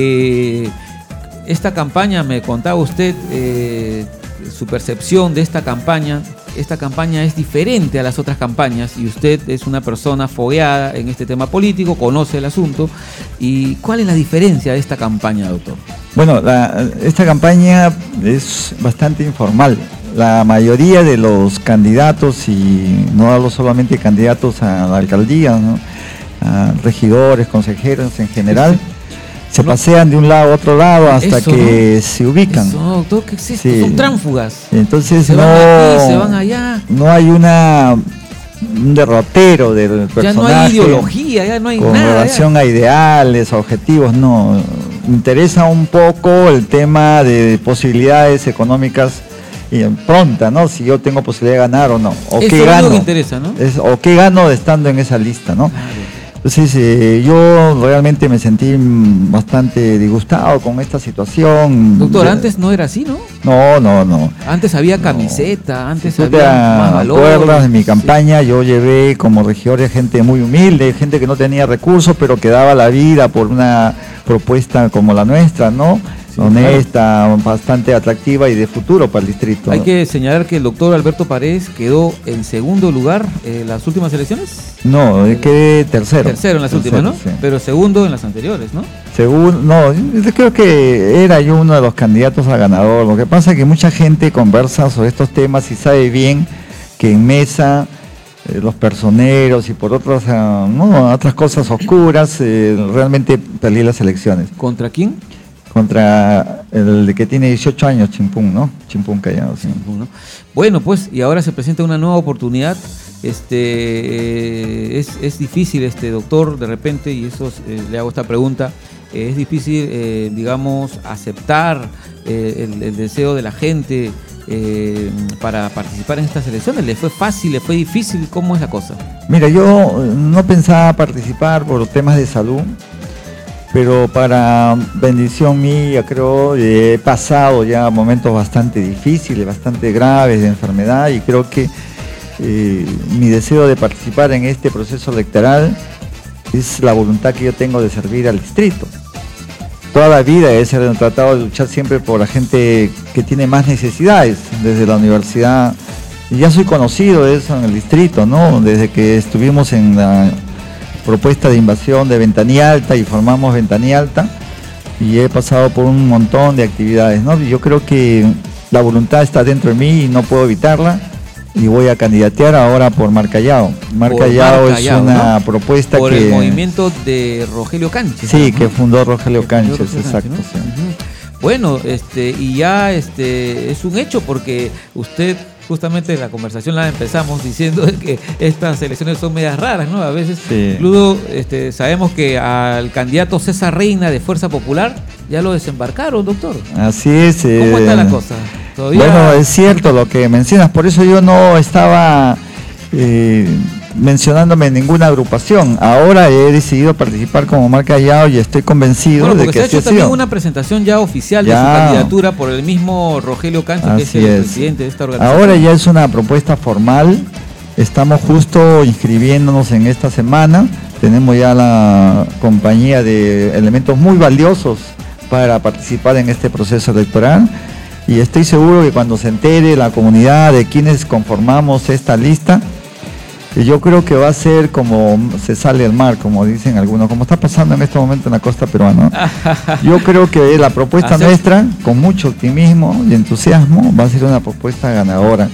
eh, esta campaña, me contaba usted eh, su percepción de esta campaña. Esta campaña es diferente a las otras campañas y usted es una persona fogueada en este tema político, conoce el asunto. ¿Y cuál es la diferencia de esta campaña, doctor? Bueno, la, esta campaña es bastante informal. La mayoría de los candidatos, y no hablo solamente candidatos a la alcaldía, ¿no?, a regidores, consejeros en general, se pasean de un lado a otro lado hasta Eso, que ¿no? se ubican. Eso, doctor, ¿qué es esto? Sí. Son tránsfugas. Entonces se no, van aquí, se van allá. No hay una un derrotero del personaje. Ya no hay ideología, ya no hay con nada. Con relación ya. a ideales, a objetivos, no. Interesa un poco el tema de posibilidades económicas y pronta, ¿no? Si yo tengo posibilidad de ganar o no. O Eso qué es gano. lo que interesa, ¿no? Es, o qué gano estando en esa lista, ¿no? Claro. Entonces eh, yo realmente me sentí bastante disgustado con esta situación. Doctor, yo, antes no era así, ¿no? No, no, no. Antes había camiseta, no. antes si había te más valor. acuerdas de mi campaña, sí. Yo llevé como regidores gente muy humilde, gente que no tenía recursos, pero que daba la vida por una propuesta como la nuestra, ¿no? Sí, honesta, claro. Bastante atractiva y de futuro para el distrito. Hay que señalar que el doctor Alberto Paredes quedó en segundo lugar en las últimas elecciones. No, quedé tercero. Tercero en las tercero, últimas, ¿no? Sí. Pero segundo en las anteriores, ¿no? Segundo, no, yo creo que era yo uno de los candidatos a ganador. Lo que pasa es que mucha gente conversa sobre estos temas y sabe bien que en mesa eh, los personeros y por otras, uh, no, otras cosas oscuras, eh, realmente perdí las elecciones. ¿Contra quién? Contra el que tiene dieciocho años, Chimpún, ¿no? Chimpún Callao. Sí. Chimpún, ¿no? Bueno, pues, y ahora se presenta una nueva oportunidad. Este eh, es, es difícil, este doctor, de repente, y eso eh, le hago esta pregunta, eh, es difícil, eh, digamos, aceptar eh, el, el deseo de la gente eh, para participar en estas elecciones. ¿Le fue fácil, le fue difícil? ¿Cómo es la cosa? Mira, yo no pensaba participar por temas de salud, pero para bendición mía, creo, he pasado ya momentos bastante difíciles, bastante graves de enfermedad, y creo que eh, mi deseo de participar en este proceso electoral es la voluntad que yo tengo de servir al distrito. Toda la vida he tratado de luchar siempre por la gente que tiene más necesidades, desde la universidad, y ya soy conocido de eso en el distrito, ¿no? Desde que estuvimos en la propuesta de invasión de Ventanilla Alta y formamos Ventanilla Alta, y he pasado por un montón de actividades, ¿no? Yo creo que la voluntad está dentro de mí y no puedo evitarla, y voy a candidatear ahora por Mar Callao. Mar Callao es una, ¿no?, propuesta por que... Por el movimiento de Rogelio Canches. Sí, ¿no? que fundó Rogelio Canches, Rogelio exacto. Canches, ¿no? Sí. Uh-huh. Bueno, este, y ya este es un hecho, porque usted, justamente la conversación la empezamos diciendo que estas elecciones son medias raras, ¿no? A veces, sí. Incluso este, sabemos que al candidato César Reina de Fuerza Popular ya lo desembarcaron, doctor. Así es. ¿Cómo eh, está la cosa? ¿Todavía? Bueno, es cierto lo que mencionas, por eso yo no estaba eh, mencionándome en ninguna agrupación. Ahora he decidido participar como Mar Callao y estoy convencido bueno, de que se ha hecho así también sido. Una presentación ya oficial ya. de su candidatura por el mismo Rogelio Canches, que es el es. presidente de esta organización. Ahora ya es una propuesta formal. Estamos justo inscribiéndonos en esta semana. Tenemos ya la compañía de elementos muy valiosos para participar en este proceso electoral. Y estoy seguro que cuando se entere la comunidad de quienes conformamos esta lista, yo creo que va a ser como se sale el mar, como dicen algunos, como está pasando en este momento en la costa peruana. Yo creo que la propuesta nuestra, con mucho optimismo y entusiasmo, va a ser una propuesta ganadora.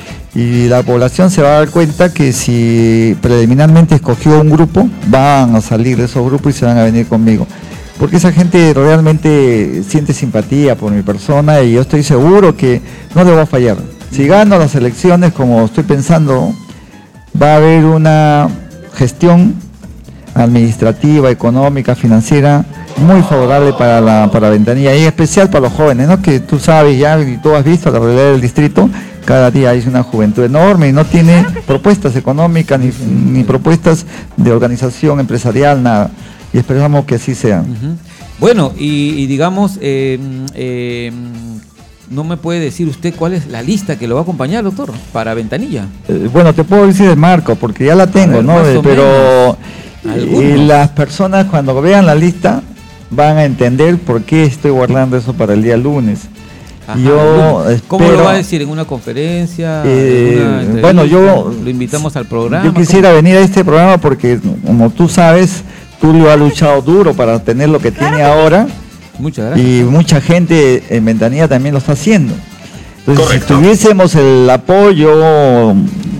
Y la población se va a dar cuenta que si preliminarmente escogió un grupo, van a salir de esos grupos y se van a venir conmigo. Porque esa gente realmente siente simpatía por mi persona y yo estoy seguro que no le va a fallar. Si gano las elecciones como estoy pensando, va a haber una gestión administrativa, económica, financiera muy favorable para la para Ventanilla, y en especial para los jóvenes, ¿no? Que tú sabes ya y tú has visto la realidad del distrito, cada día hay una juventud enorme y no tiene propuestas económicas ni, ni propuestas de organización empresarial, nada. Y esperamos que así sea. Uh-huh. Bueno, y, y digamos, eh, eh, ¿no me puede decir usted cuál es la lista que lo va a acompañar, doctor, para Ventanilla? Eh, bueno, te puedo decir el marco, porque ya la tengo, ver, ¿no? Eh, pero eh, las personas cuando vean la lista van a entender por qué estoy guardando eso para el día lunes. Ajá, yo ¿Cómo espero, lo va a decir? ¿En una conferencia? Eh, ¿En una bueno, yo... ¿Lo invitamos al programa? Yo quisiera ¿cómo? venir a este programa porque, como tú sabes, Tulio ha luchado duro para tener lo que claro tiene que ahora. Muchas gracias. Y mucha gente en Ventanilla también lo está haciendo. Entonces, correcto, si tuviésemos el apoyo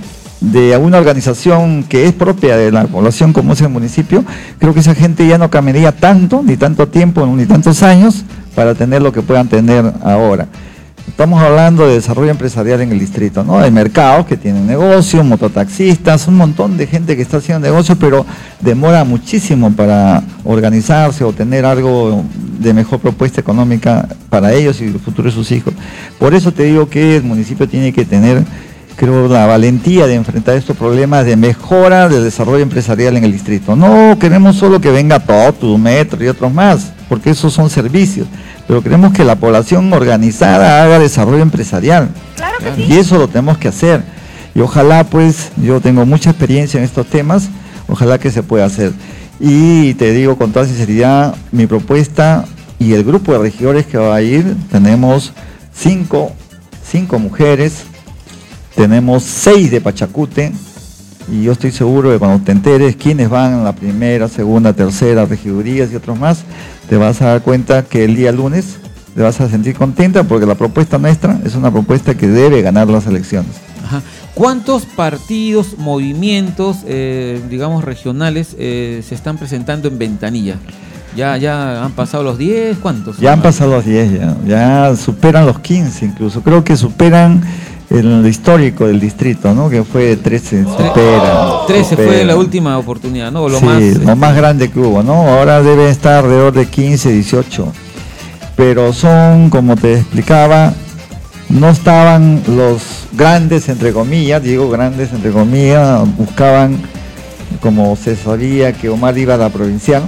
de una organización que es propia de la población como es el municipio, creo que esa gente ya no cambiaría tanto, ni tanto tiempo, ni tantos años para tener lo que puedan tener ahora. Estamos hablando de desarrollo empresarial en el distrito, ¿no? Hay mercados que tienen negocio, mototaxistas, un montón de gente que está haciendo negocio, pero demora muchísimo para organizarse o tener algo de mejor propuesta económica para ellos y el futuro de sus hijos. Por eso te digo que el municipio tiene que tener, creo, la valentía de enfrentar estos problemas de mejora del desarrollo empresarial en el distrito. No queremos solo que venga Totu, Metro y otros más, porque esos son servicios, pero queremos que la población organizada haga desarrollo empresarial. Claro que sí. Y eso lo tenemos que hacer. Y ojalá, pues, yo tengo mucha experiencia en estos temas, ojalá que se pueda hacer. Y te digo con toda sinceridad, mi propuesta y el grupo de regidores que va a ir, tenemos cinco, cinco mujeres, tenemos seis de Pachacute, y yo estoy seguro que cuando te enteres quiénes van en la primera, segunda, tercera, regidurías y otros más, te vas a dar cuenta que el día lunes te vas a sentir contenta porque la propuesta nuestra es una propuesta que debe ganar las elecciones. Ajá. ¿Cuántos partidos, movimientos, eh, digamos, regionales eh, se están presentando en Ventanilla? ¿Ya, ya han pasado los diez? ¿Cuántos? Ya han pasado los diez, ya, ya superan los quince incluso. Creo que superan el histórico del distrito, ¿no? Que fue trece, supera. trece supera. fue la última oportunidad, ¿no? Lo sí, más, lo este... más grande que hubo, ¿no? Ahora debe estar alrededor de quince, dieciocho. Pero son, como te explicaba, no estaban los grandes, entre comillas, digo grandes, entre comillas, buscaban, como se sabía que Omar iba a la provincial,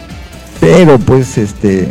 pero pues este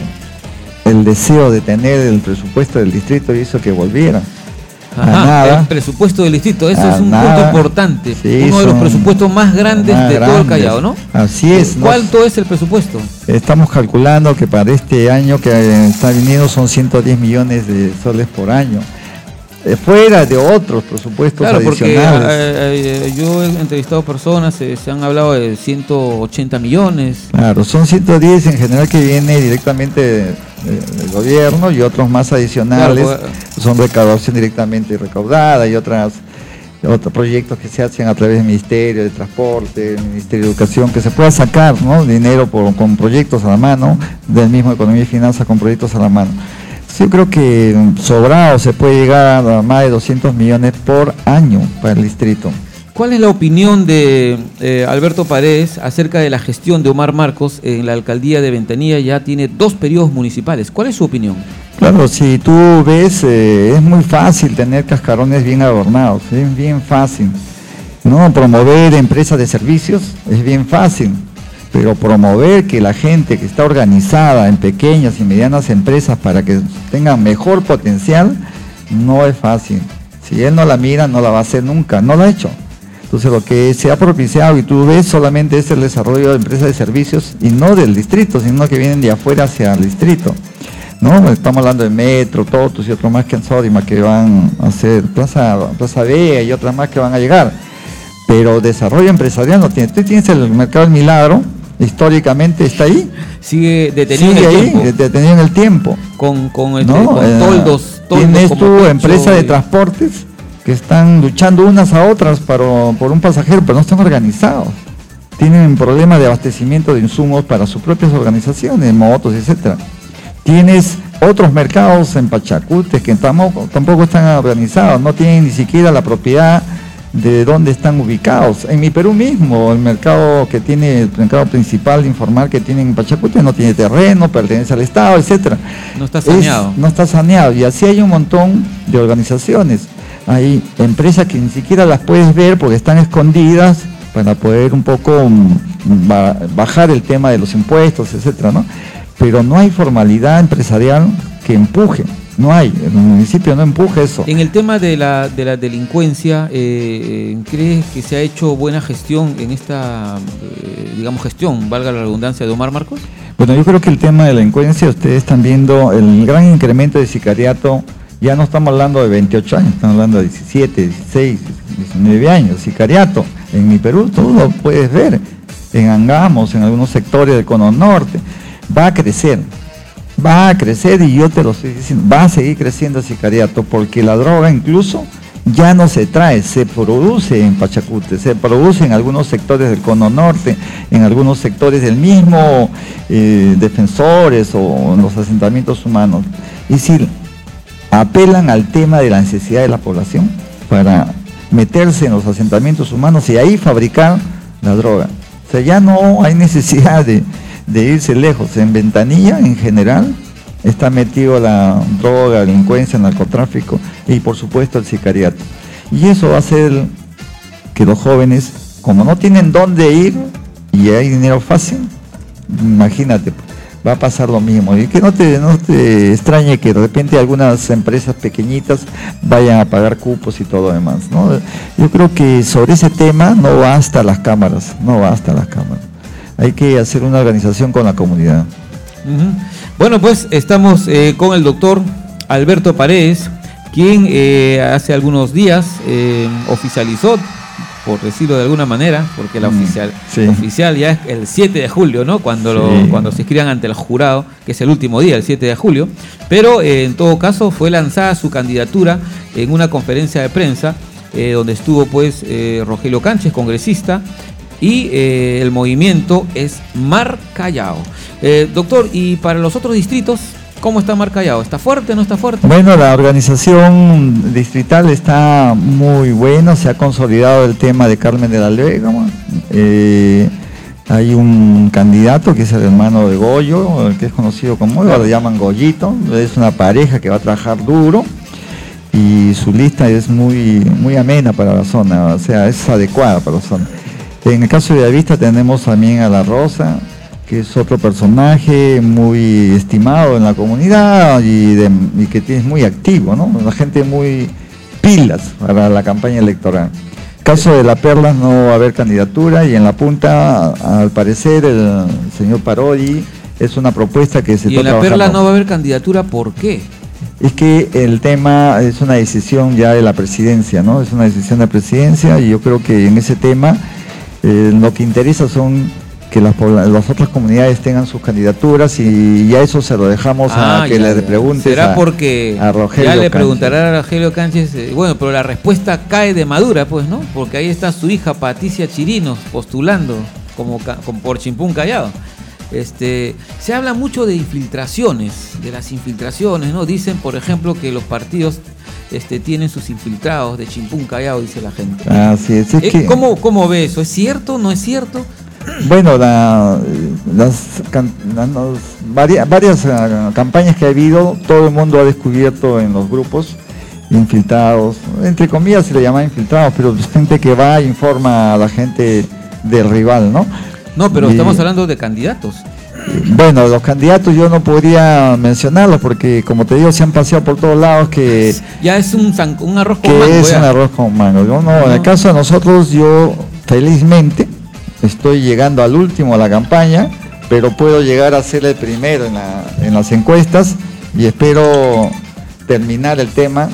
el deseo de tener el presupuesto del distrito hizo que volviera. Ajá, a nada, el presupuesto del distrito, eso a es un nada, punto importante, sí, uno de los presupuestos más grandes más de todo el grandes. Callao, ¿no? Así es. ¿Cuánto es el presupuesto? Estamos calculando que para este año que está viniendo son ciento diez millones de soles por año. Eh, fuera de otros presupuestos claro, adicionales. Porque eh, eh, yo he entrevistado personas, eh, se han hablado de ciento ochenta millones. Claro, son ciento diez en general que viene directamente de, de, del gobierno y otros más adicionales, claro, pues, son recaudación directamente recaudada y otras otros proyectos que se hacen a través del Ministerio de Transporte, del Ministerio de Educación, que se pueda sacar, ¿no? dinero por, con proyectos a la mano, del mismo Economía y Finanzas con proyectos a la mano. Yo creo que sobrado se puede llegar a más de doscientos millones por año para el distrito. ¿Cuál es la opinión de eh, Alberto Paredes acerca de la gestión de Omar Marcos en la alcaldía de Ventanilla? Ya tiene dos periodos municipales. ¿Cuál es su opinión? Claro, si tú ves, eh, es muy fácil tener cascarones bien adornados, es bien fácil. No, promover empresas de servicios es bien fácil. Pero promover que la gente que está organizada en pequeñas y medianas empresas para que tengan mejor potencial, no es fácil. Si él no la mira, no la va a hacer nunca, no lo ha hecho. Entonces lo que se ha propiciado y tú ves solamente es el desarrollo de empresas de servicios y no del distrito, sino que vienen de afuera hacia el distrito. ¿No? Estamos hablando de Metro, Totus y otros más que en Sódima que van a hacer Plaza, Plaza Vea y otras más que van a llegar. Pero desarrollo empresarial no tiene. Tú tienes el Mercado del Milagro, históricamente está ahí. Sigue detenido Sigue en el ahí, tiempo. detenido en el tiempo. Con, con, este, ¿No? con Eh, toldos, toldos. Tienes como tu techo empresa de y- transportes que están luchando unas a otras para, por un pasajero, pero no están organizados. Tienen problemas de abastecimiento de insumos para sus propias organizaciones, motos, etcétera. Tienes otros mercados en Pachacute que tampoco, tampoco están organizados, no tienen ni siquiera la propiedad de dónde están ubicados. En mi Perú mismo, el mercado que tiene, el mercado principal informal que tienen en Pachacute no tiene terreno, pertenece al Estado, etcétera. No está saneado. Es- no está saneado, y así hay un montón de organizaciones. Hay empresas que ni siquiera las puedes ver porque están escondidas para poder un poco mm, ba- bajar el tema de los impuestos, etcétera, ¿no? Pero no hay formalidad empresarial que empuje, no hay, el municipio no empuja eso. En el tema de la, de la delincuencia, eh, ¿crees que se ha hecho buena gestión en esta, eh, digamos, gestión, valga la redundancia, de Omar Marcos? Bueno, yo creo que el tema de la delincuencia, ustedes están viendo el gran incremento de sicariato, ya no estamos hablando de veintiocho años, estamos hablando de diecisiete, dieciséis, diecinueve años, sicariato. En mi Perú tú lo puedes ver, en Angamos, en algunos sectores del Cono Norte, va a crecer, va a crecer y yo te lo estoy diciendo, va a seguir creciendo el sicariato, porque la droga incluso ya no se trae, se produce en Pachacute, se produce en algunos sectores del Cono Norte, en algunos sectores del mismo eh, defensores o en los asentamientos humanos. Y si apelan al tema de la necesidad de la población para meterse en los asentamientos humanos y ahí fabricar la droga. O sea, ya no hay necesidad de, de irse lejos. En Ventanilla, en general, está metido la droga, la delincuencia, el narcotráfico y por supuesto el sicariato. Y eso va a hacer que los jóvenes, como no tienen dónde ir y hay dinero fácil, imagínate, va a pasar lo mismo. Y que no te, no te extrañe que de repente algunas empresas pequeñitas vayan a pagar cupos y todo lo demás, ¿no? Yo creo que sobre ese tema no basta las cámaras, no basta las cámaras. Hay que hacer una organización con la comunidad. Ujú. Bueno, pues estamos eh, con el doctor Alberto Paredes, quien eh, hace algunos días eh, oficializó, por decirlo de alguna manera, porque la Mm, oficial, sí. oficial ya es el siete de julio, ¿no? Cuando, lo- Sí. cuando se inscriban ante el jurado, que es el último día, el siete de julio, pero eh, en todo caso fue lanzada su candidatura en una conferencia de prensa eh, donde estuvo pues eh, Rogelio Canches, congresista, y eh, el movimiento es Mar Callao. Eh, doctor, y para los otros distritos, ¿cómo está Mar Callao? ¿Está fuerte o no está fuerte? Bueno, la organización distrital está muy buena, se ha consolidado el tema de Carmen de la Vega. Eh, hay un candidato que es el hermano de Goyo, el que es conocido como, claro, lo llaman Goyito, es una pareja que va a trabajar duro y su lista es muy, muy amena para la zona, o sea, es adecuada para la zona. En el caso de Bellavista tenemos también a La Rosa, que es otro personaje muy estimado en la comunidad y, de, y que es muy activo, ¿no? La gente muy pilas para la campaña electoral. Caso de La Perla no va a haber candidatura y en la punta, al parecer, el señor Parodi es una propuesta que se y está en La trabajando. Perla no va a haber candidatura, ¿por qué? Es que el tema es una decisión ya de la presidencia, ¿no? Es una decisión de la presidencia y yo creo que en ese tema eh, lo que interesa son que las, las otras comunidades tengan sus candidaturas y ya eso se lo dejamos ah, a que ya, le ya. preguntes ¿Será a, porque a Rogelio ya le Canches. preguntará a Rogelio Canches? Eh, bueno, pero la respuesta cae de madura, pues, ¿no? Porque ahí está su hija Patricia Chirinos postulando como, como por Chimpún Callao. Este, se habla mucho de infiltraciones, de las infiltraciones, ¿no? Dicen, por ejemplo, que los partidos este, tienen sus infiltrados de Chimpún Callao, dice la gente. Así es, es eh, que... ¿cómo, ¿Cómo ve eso? ¿Es cierto? ¿No es cierto? Bueno, la, las, las varias, varias uh, campañas que ha habido, todo el mundo ha descubierto en los grupos infiltrados, entre comillas se le llama infiltrados, pero es gente que va e informa a la gente del rival, ¿no? No, pero y, estamos hablando de candidatos. Bueno, los candidatos yo no podría mencionarlos porque, como te digo, se han paseado por todos lados que... Ya es un, un arroz con que mango. es ya. un arroz con mango. Yo, no, no. En el caso de nosotros, yo felizmente estoy llegando al último a la campaña, pero puedo llegar a ser el primero en, la, en las encuestas y espero terminar el tema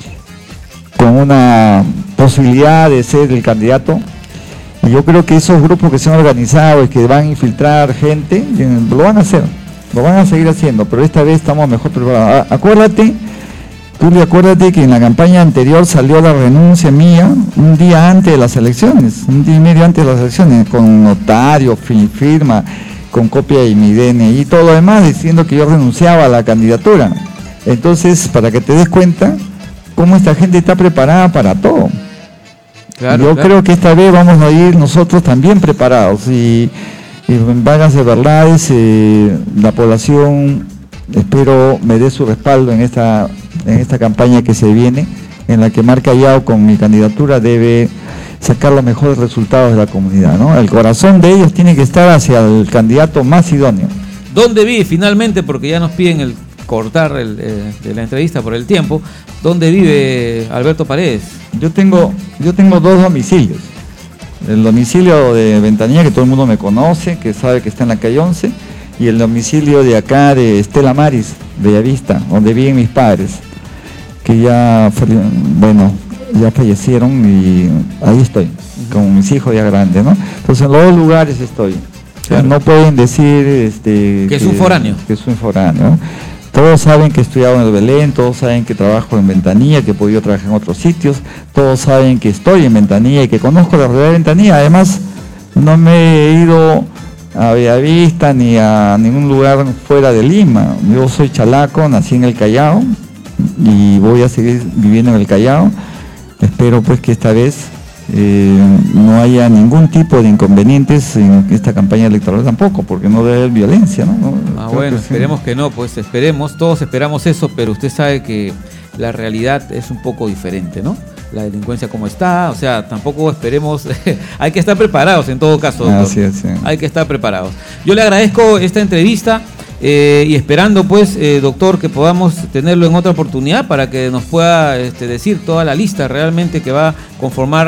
con una posibilidad de ser el candidato. Y yo creo que esos grupos que se han organizado y que van a infiltrar gente, lo van a hacer, lo van a seguir haciendo, pero esta vez estamos mejor preparados. Acuérdate, Tulio, acuérdate que en la campaña anterior salió la renuncia mía un día antes de las elecciones, un día y medio antes de las elecciones, con notario, firma, con copia de mi D N I y todo lo demás, diciendo que yo renunciaba a la candidatura. Entonces, para que te des cuenta cómo esta gente está preparada para todo. Claro, yo claro. creo que esta vez vamos a ir nosotros también preparados y, y en vagas de verdades eh, la población espero me dé su respaldo en esta en esta campaña que se viene, en la que Mar Callao con mi candidatura debe sacar los mejores resultados de la comunidad, ¿no? El corazón de ellos tiene que estar hacia el candidato más idóneo. ¿Dónde vive finalmente? Porque ya nos piden el cortar el, eh, de la entrevista por el tiempo. ¿Dónde vive Alberto Paredes? Yo tengo, yo tengo dos domicilios. El domicilio de Ventanilla, que todo el mundo me conoce, que sabe que está en la calle once, y el domicilio de acá de Estela Maris, Bellavista, donde viven mis padres, que ya, bueno, ya fallecieron y ahí estoy, con mis hijos ya grandes, ¿no? Entonces en los dos lugares estoy. O sea, no pueden decir este, que, que es un foráneo. Que es un foráneo, ¿no? Todos saben que he estudiado en el Belén, todos saben que trabajo en Ventanilla, que he podido trabajar en otros sitios, todos saben que estoy en Ventanilla y que conozco la realidad de Ventanilla. Además, no me he ido a Bellavista ni a ningún lugar fuera de Lima. Yo soy chalaco, nací en el Callao y voy a seguir viviendo en el Callao. Espero pues que esta vez eh, no haya ningún tipo de inconvenientes en esta campaña electoral tampoco, porque no debe haber violencia, ¿no? Ah, bueno, que esperemos sí. que no, pues esperemos, todos esperamos eso, pero usted sabe que la realidad es un poco diferente, ¿no? La delincuencia como está, o sea, tampoco esperemos, hay que estar preparados en todo caso, doctor. Así es, sí. Hay que estar preparados. Yo le agradezco esta entrevista eh, y esperando pues, eh, doctor, que podamos tenerlo en otra oportunidad para que nos pueda este, decir toda la lista realmente que va a conformar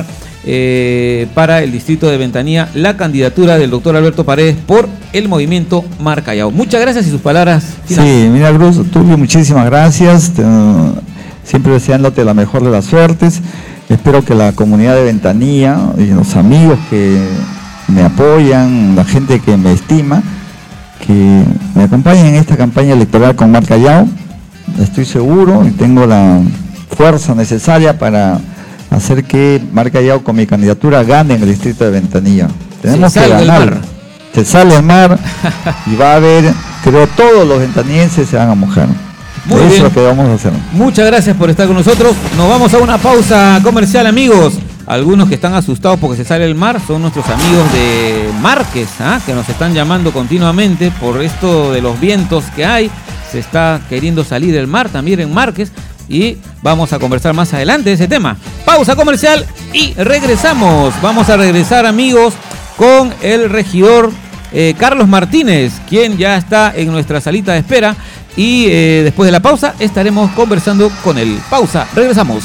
eh, para el distrito de Ventanilla la candidatura del doctor Alberto Paredes por el movimiento Mar Callao. Muchas gracias y sus palabras finales. Sí, mira, Cruz, Tulio, muchísimas gracias. Te, siempre deseándote la mejor de las suertes. Espero que la comunidad de Ventanilla y los amigos que me apoyan, la gente que me estima, que me acompañen en esta campaña electoral con Mar Callao. Estoy seguro y tengo la fuerza necesaria para hacer que Mar Callao con mi candidatura gane en el distrito de Ventanilla. Tenemos Se que sale el ganar. mar. Se sale el mar y va a haber, creo, todos los ventanienses se van a mojar. Muy Eso bien. es lo que vamos a hacer. Muchas gracias por estar con nosotros. Nos vamos a una pausa comercial, amigos. Algunos que están asustados porque se sale el mar son nuestros amigos de Márquez, ¿ah? Que nos están llamando continuamente por esto de los vientos que hay. Se está queriendo salir el mar también en Márquez y vamos a conversar más adelante de ese tema. Pausa comercial y regresamos. Vamos a regresar, amigos, con el regidor eh, Carlos Martínez, quien ya está en nuestra salita de espera. Y eh, después de la pausa estaremos conversando con él. Pausa, regresamos.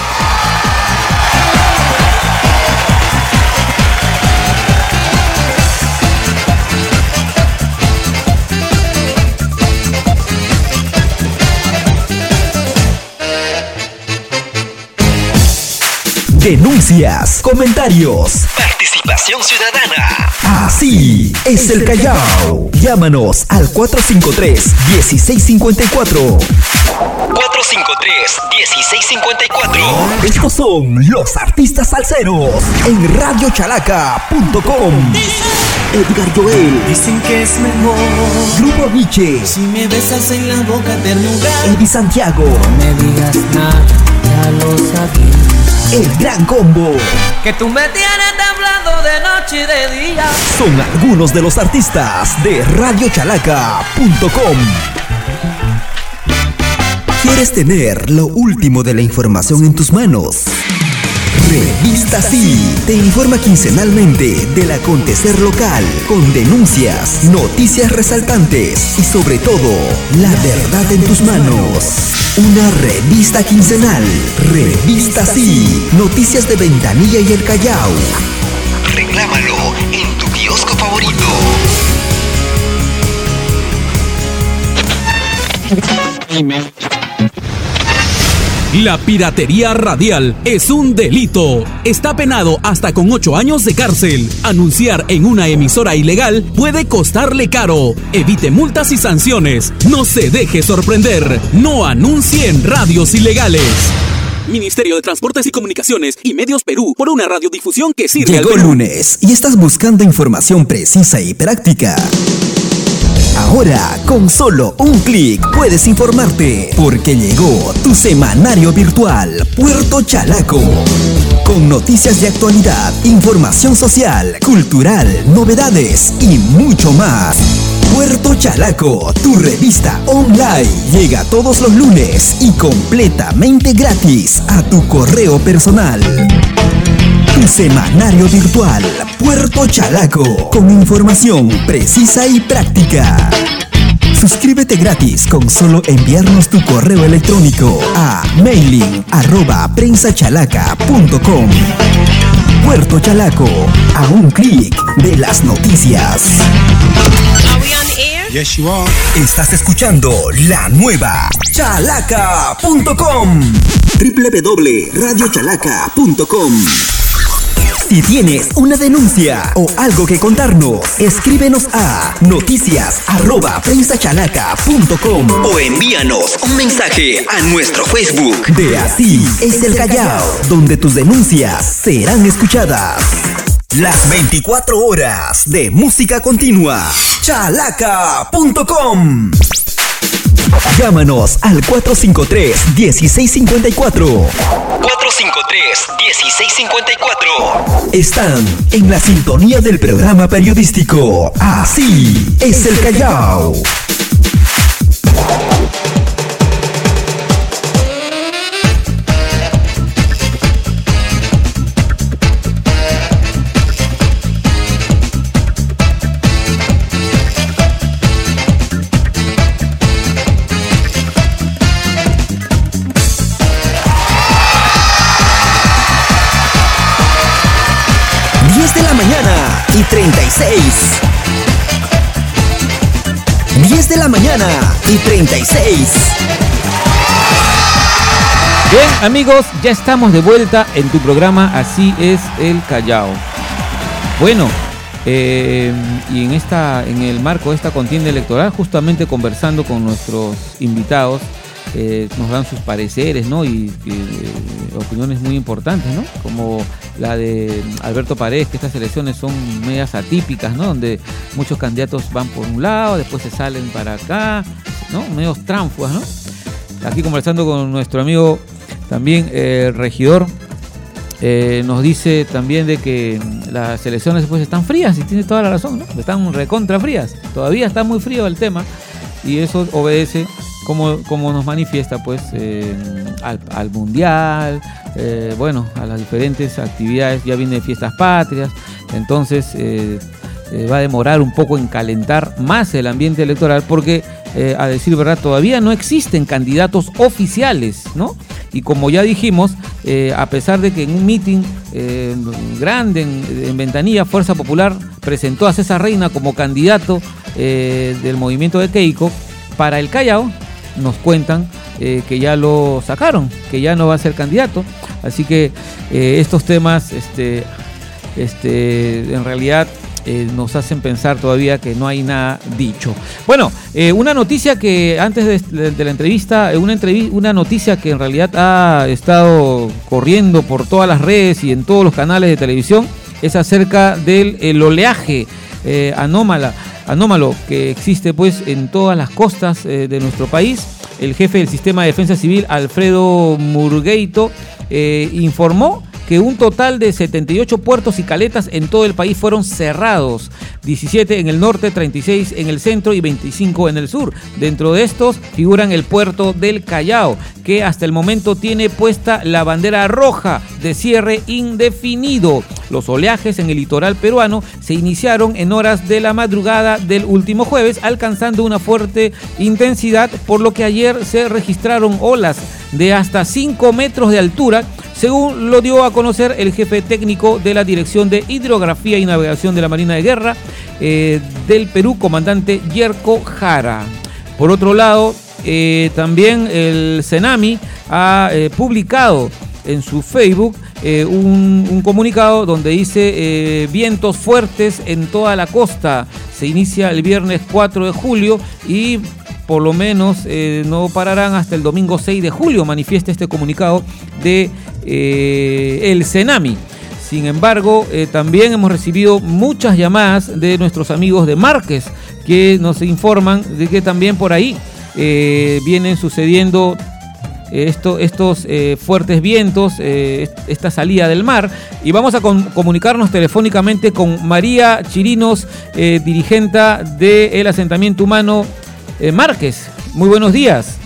Denuncias, comentarios. Participación ciudadana. Así es el Callao. Llámanos al cuatro cinco tres, uno seis cinco cuatro. cuatro cinco tres, uno seis cinco cuatro. Estos son los artistas salseros en radio chalaca punto com. Edgar Joel, Dicen que es mejor Grupo Nietzsche, si me besas en la boca ternura. Eddie Santiago, No me digas nada, ya lo sabía. El Gran Combo. Que tú me tienes temblando de noche y de día. Son algunos de los artistas de radio chalaca punto com. ¿Quieres tener lo último de la información en tus manos? Revista Sí te informa quincenalmente del acontecer local, con denuncias, noticias resaltantes y sobre todo, la verdad en tus manos. Una revista quincenal. Revista Sí. Noticias de Ventanilla y el Callao. Reclámalo en tu kiosco favorito. La piratería radial es un delito. Está penado hasta con ocho años de cárcel. Anunciar en una emisora ilegal puede costarle caro. Evite multas y sanciones. No se deje sorprender. No anuncie en radios ilegales. Ministerio de Transportes y Comunicaciones y Medios Perú, por una radiodifusión que sirve Llegó al Perú. lunes y estás buscando información precisa y práctica. Ahora, con solo un clic puedes informarte, porque llegó tu semanario virtual Puerto Chalaco. Con noticias de actualidad, información social, cultural, novedades y mucho más. Puerto Chalaco, tu revista online, llega todos los lunes y completamente gratis a tu correo personal. Tu semanario virtual Puerto Chalaco, con información precisa y práctica. Suscríbete gratis con solo enviarnos tu correo electrónico a mailing arroba prensachalaca punto com. Puerto Chalaco, a un clic de las noticias. Are we on air? Yes, you are. Estás escuchando la nueva chalaca punto com. doble u doble u doble punto radio chalaca punto com. Si tienes una denuncia o algo que contarnos, escríbenos a noticias arroba prensachalaca punto com O envíanos un mensaje a nuestro Facebook. de Así es el Callao, donde tus denuncias serán escuchadas. Las veinticuatro horas de música continua. chalaca punto com. Llámanos al cuatro cinco tres, uno seis cinco cuatro. cuatro cinco tres, uno seis cinco cuatro. Están en la sintonía del programa periodístico Así es el Callao. diez de la mañana y treinta y seis. diez de la mañana y treinta y seis. Bien, amigos, ya estamos de vuelta en tu programa Así es el Callao. Bueno, eh, y en esta, en el marco de esta contienda electoral, justamente conversando con nuestros invitados, eh, nos dan sus pareceres, ¿no? Y, y eh, opiniones muy importantes, ¿no? Como la de Alberto Paredes, que estas elecciones son medias atípicas, ¿no? Donde muchos candidatos van por un lado, después se salen para acá, ¿no? Medios tránfugas, ¿no? Aquí conversando con nuestro amigo también eh, regidor, eh, nos dice también de que las elecciones pues están frías, y tiene toda la razón, ¿no? Están recontra frías, todavía está muy frío el tema, y eso obedece, como, como nos manifiesta, pues eh, al, al mundial, eh, bueno, a las diferentes actividades. Ya viene fiestas patrias, entonces eh, eh, va a demorar un poco en calentar más el ambiente electoral, porque eh, a decir verdad todavía no existen candidatos oficiales, ¿no? Y como ya dijimos, eh, a pesar de que en un meeting eh, grande en, en Ventanilla, Fuerza Popular presentó a César Reina como candidato eh, del movimiento de Keiko, para el Callao nos cuentan eh, que ya lo sacaron, que ya no va a ser candidato. Así que eh, estos temas este, este, en realidad eh, nos hacen pensar todavía que no hay nada dicho. Bueno, eh, una noticia que antes de, de, de la entrevista, eh, una, entrev una noticia que en realidad ha estado corriendo por todas las redes y en todos los canales de televisión, es acerca del el oleaje eh, anómala, anómalo que existe pues en todas las costas eh, de nuestro país. El jefe del Sistema de Defensa Civil, Alfredo Murgueito, eh, informó que un total de setenta y ocho puertos y caletas en todo el país fueron cerrados, diecisiete en el norte, treinta y seis en el centro y veinticinco en el sur. Dentro de estos figuran el puerto del Callao, que hasta el momento tiene puesta la bandera roja de cierre indefinido. Los oleajes en el litoral peruano se iniciaron en horas de la madrugada del último jueves, alcanzando una fuerte intensidad, por lo que ayer se registraron olas de hasta cinco metros de altura, según lo dio a conocer el jefe técnico de la Dirección de Hidrografía y Navegación de la Marina de Guerra eh, del Perú, comandante Yerko Jara. Por otro lado, eh, también el CENAMI ha eh, publicado en su Facebook eh, un, un comunicado donde dice eh, vientos fuertes en toda la costa. Se inicia el viernes cuatro de julio y por lo menos eh, no pararán hasta el domingo seis de julio, manifiesta este comunicado de eh, el CENAMI. Sin embargo, eh, también hemos recibido muchas llamadas de nuestros amigos de Márquez, que nos informan de que también por ahí eh, vienen sucediendo Esto, estos eh, fuertes vientos, eh, esta salida del mar. Y vamos a con, comunicarnos telefónicamente con María Chirinos, eh, dirigenta del asentamiento humano eh, Márquez. Muy buenos días.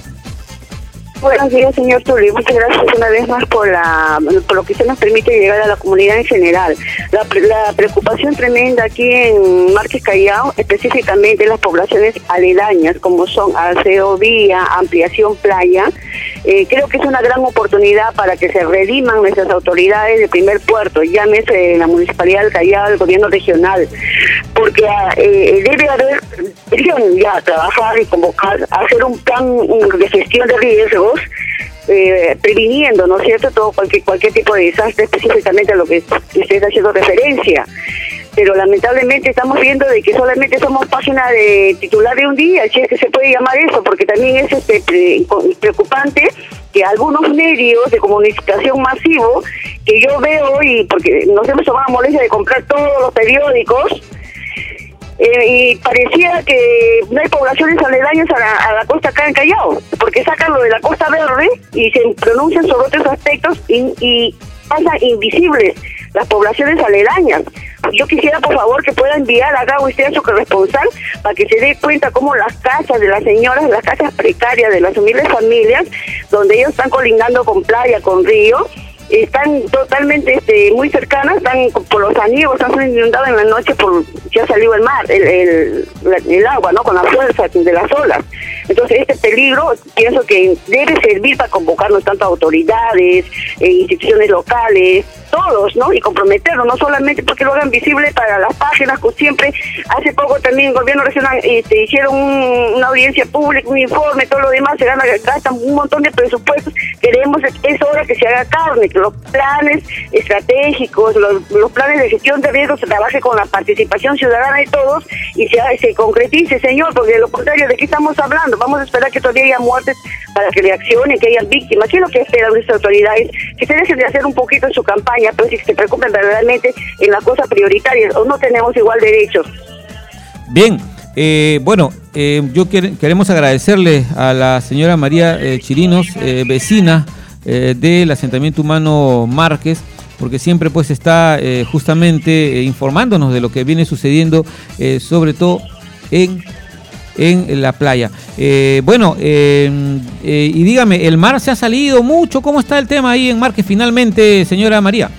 Buenos días, señor Tulio. Muchas gracias una vez más por la por lo que se nos permite llegar a la comunidad en general. La, la preocupación tremenda aquí en Márquez Callao, específicamente en las poblaciones aledañas, como son Aseo Vía, Ampliación Playa. Eh, creo que es una gran oportunidad para que se rediman nuestras autoridades del primer puerto, llámese la Municipalidad del Callao, el gobierno regional, porque eh, debe haber, deberían ya trabajar y convocar, hacer un plan de gestión de riesgos, Eh, previniendo, ¿no es cierto?, todo cualquier cualquier tipo de desastre, específicamente a lo que usted está haciendo referencia. Pero lamentablemente estamos viendo de que solamente somos página de titular de un día, si es que se puede llamar eso, porque también es este pre, preocupante que algunos medios de comunicación masivo, que yo veo, y porque nos hemos tomado la molestia de comprar todos los periódicos, Eh, y parecía que no hay poblaciones aledañas a la, a la costa acá en Callao, porque sacan lo de la Costa Verde y se pronuncian sobre otros aspectos y, y pasan invisibles las poblaciones aledañas. Yo quisiera, por favor, que pueda enviar acá usted a su corresponsal para que se dé cuenta cómo las casas de las señoras, las casas precarias de las humildes familias, donde ellos están colindando con playa, con río, están totalmente este, muy cercanas, están por los añigos, están inundadas en la noche por ya salió el mar, el, el, el agua, ¿no?, con la fuerza de las olas. Entonces este peligro pienso que debe servir para convocarnos tanto a autoridades, eh, instituciones locales, todos, ¿no? Y comprometernos, no solamente porque lo hagan visible para las páginas, que siempre, hace poco también el gobierno regional este, hicieron un, una audiencia pública, un informe, todo lo demás, se gana, gastan un montón de presupuestos. Queremos, es hora que se haga carne, que los planes estratégicos, los, los planes de gestión de riesgos se trabaje con la participación ciudadana de todos y se, se concretice, señor, porque de lo contrario, ¿de qué estamos hablando? Vamos a esperar que todavía haya muertes para que reaccionen, que haya víctimas. ¿Qué es lo que esperan nuestras autoridades? Que se dejen de hacer un poquito en su campaña, pero si se preocupen verdaderamente en las cosas prioritarias, o no tenemos igual derechos. Bien, eh, bueno, eh, yo quer- queremos agradecerle a la señora María eh, Chirinos, eh, vecina eh, del asentamiento humano Márquez, porque siempre pues está eh, justamente eh, informándonos de lo que viene sucediendo, eh, sobre todo en, en la playa. Eh, bueno, eh, eh, y dígame, ¿el mar se ha salido mucho? ¿Cómo está el tema ahí en Márquez finalmente, señora María?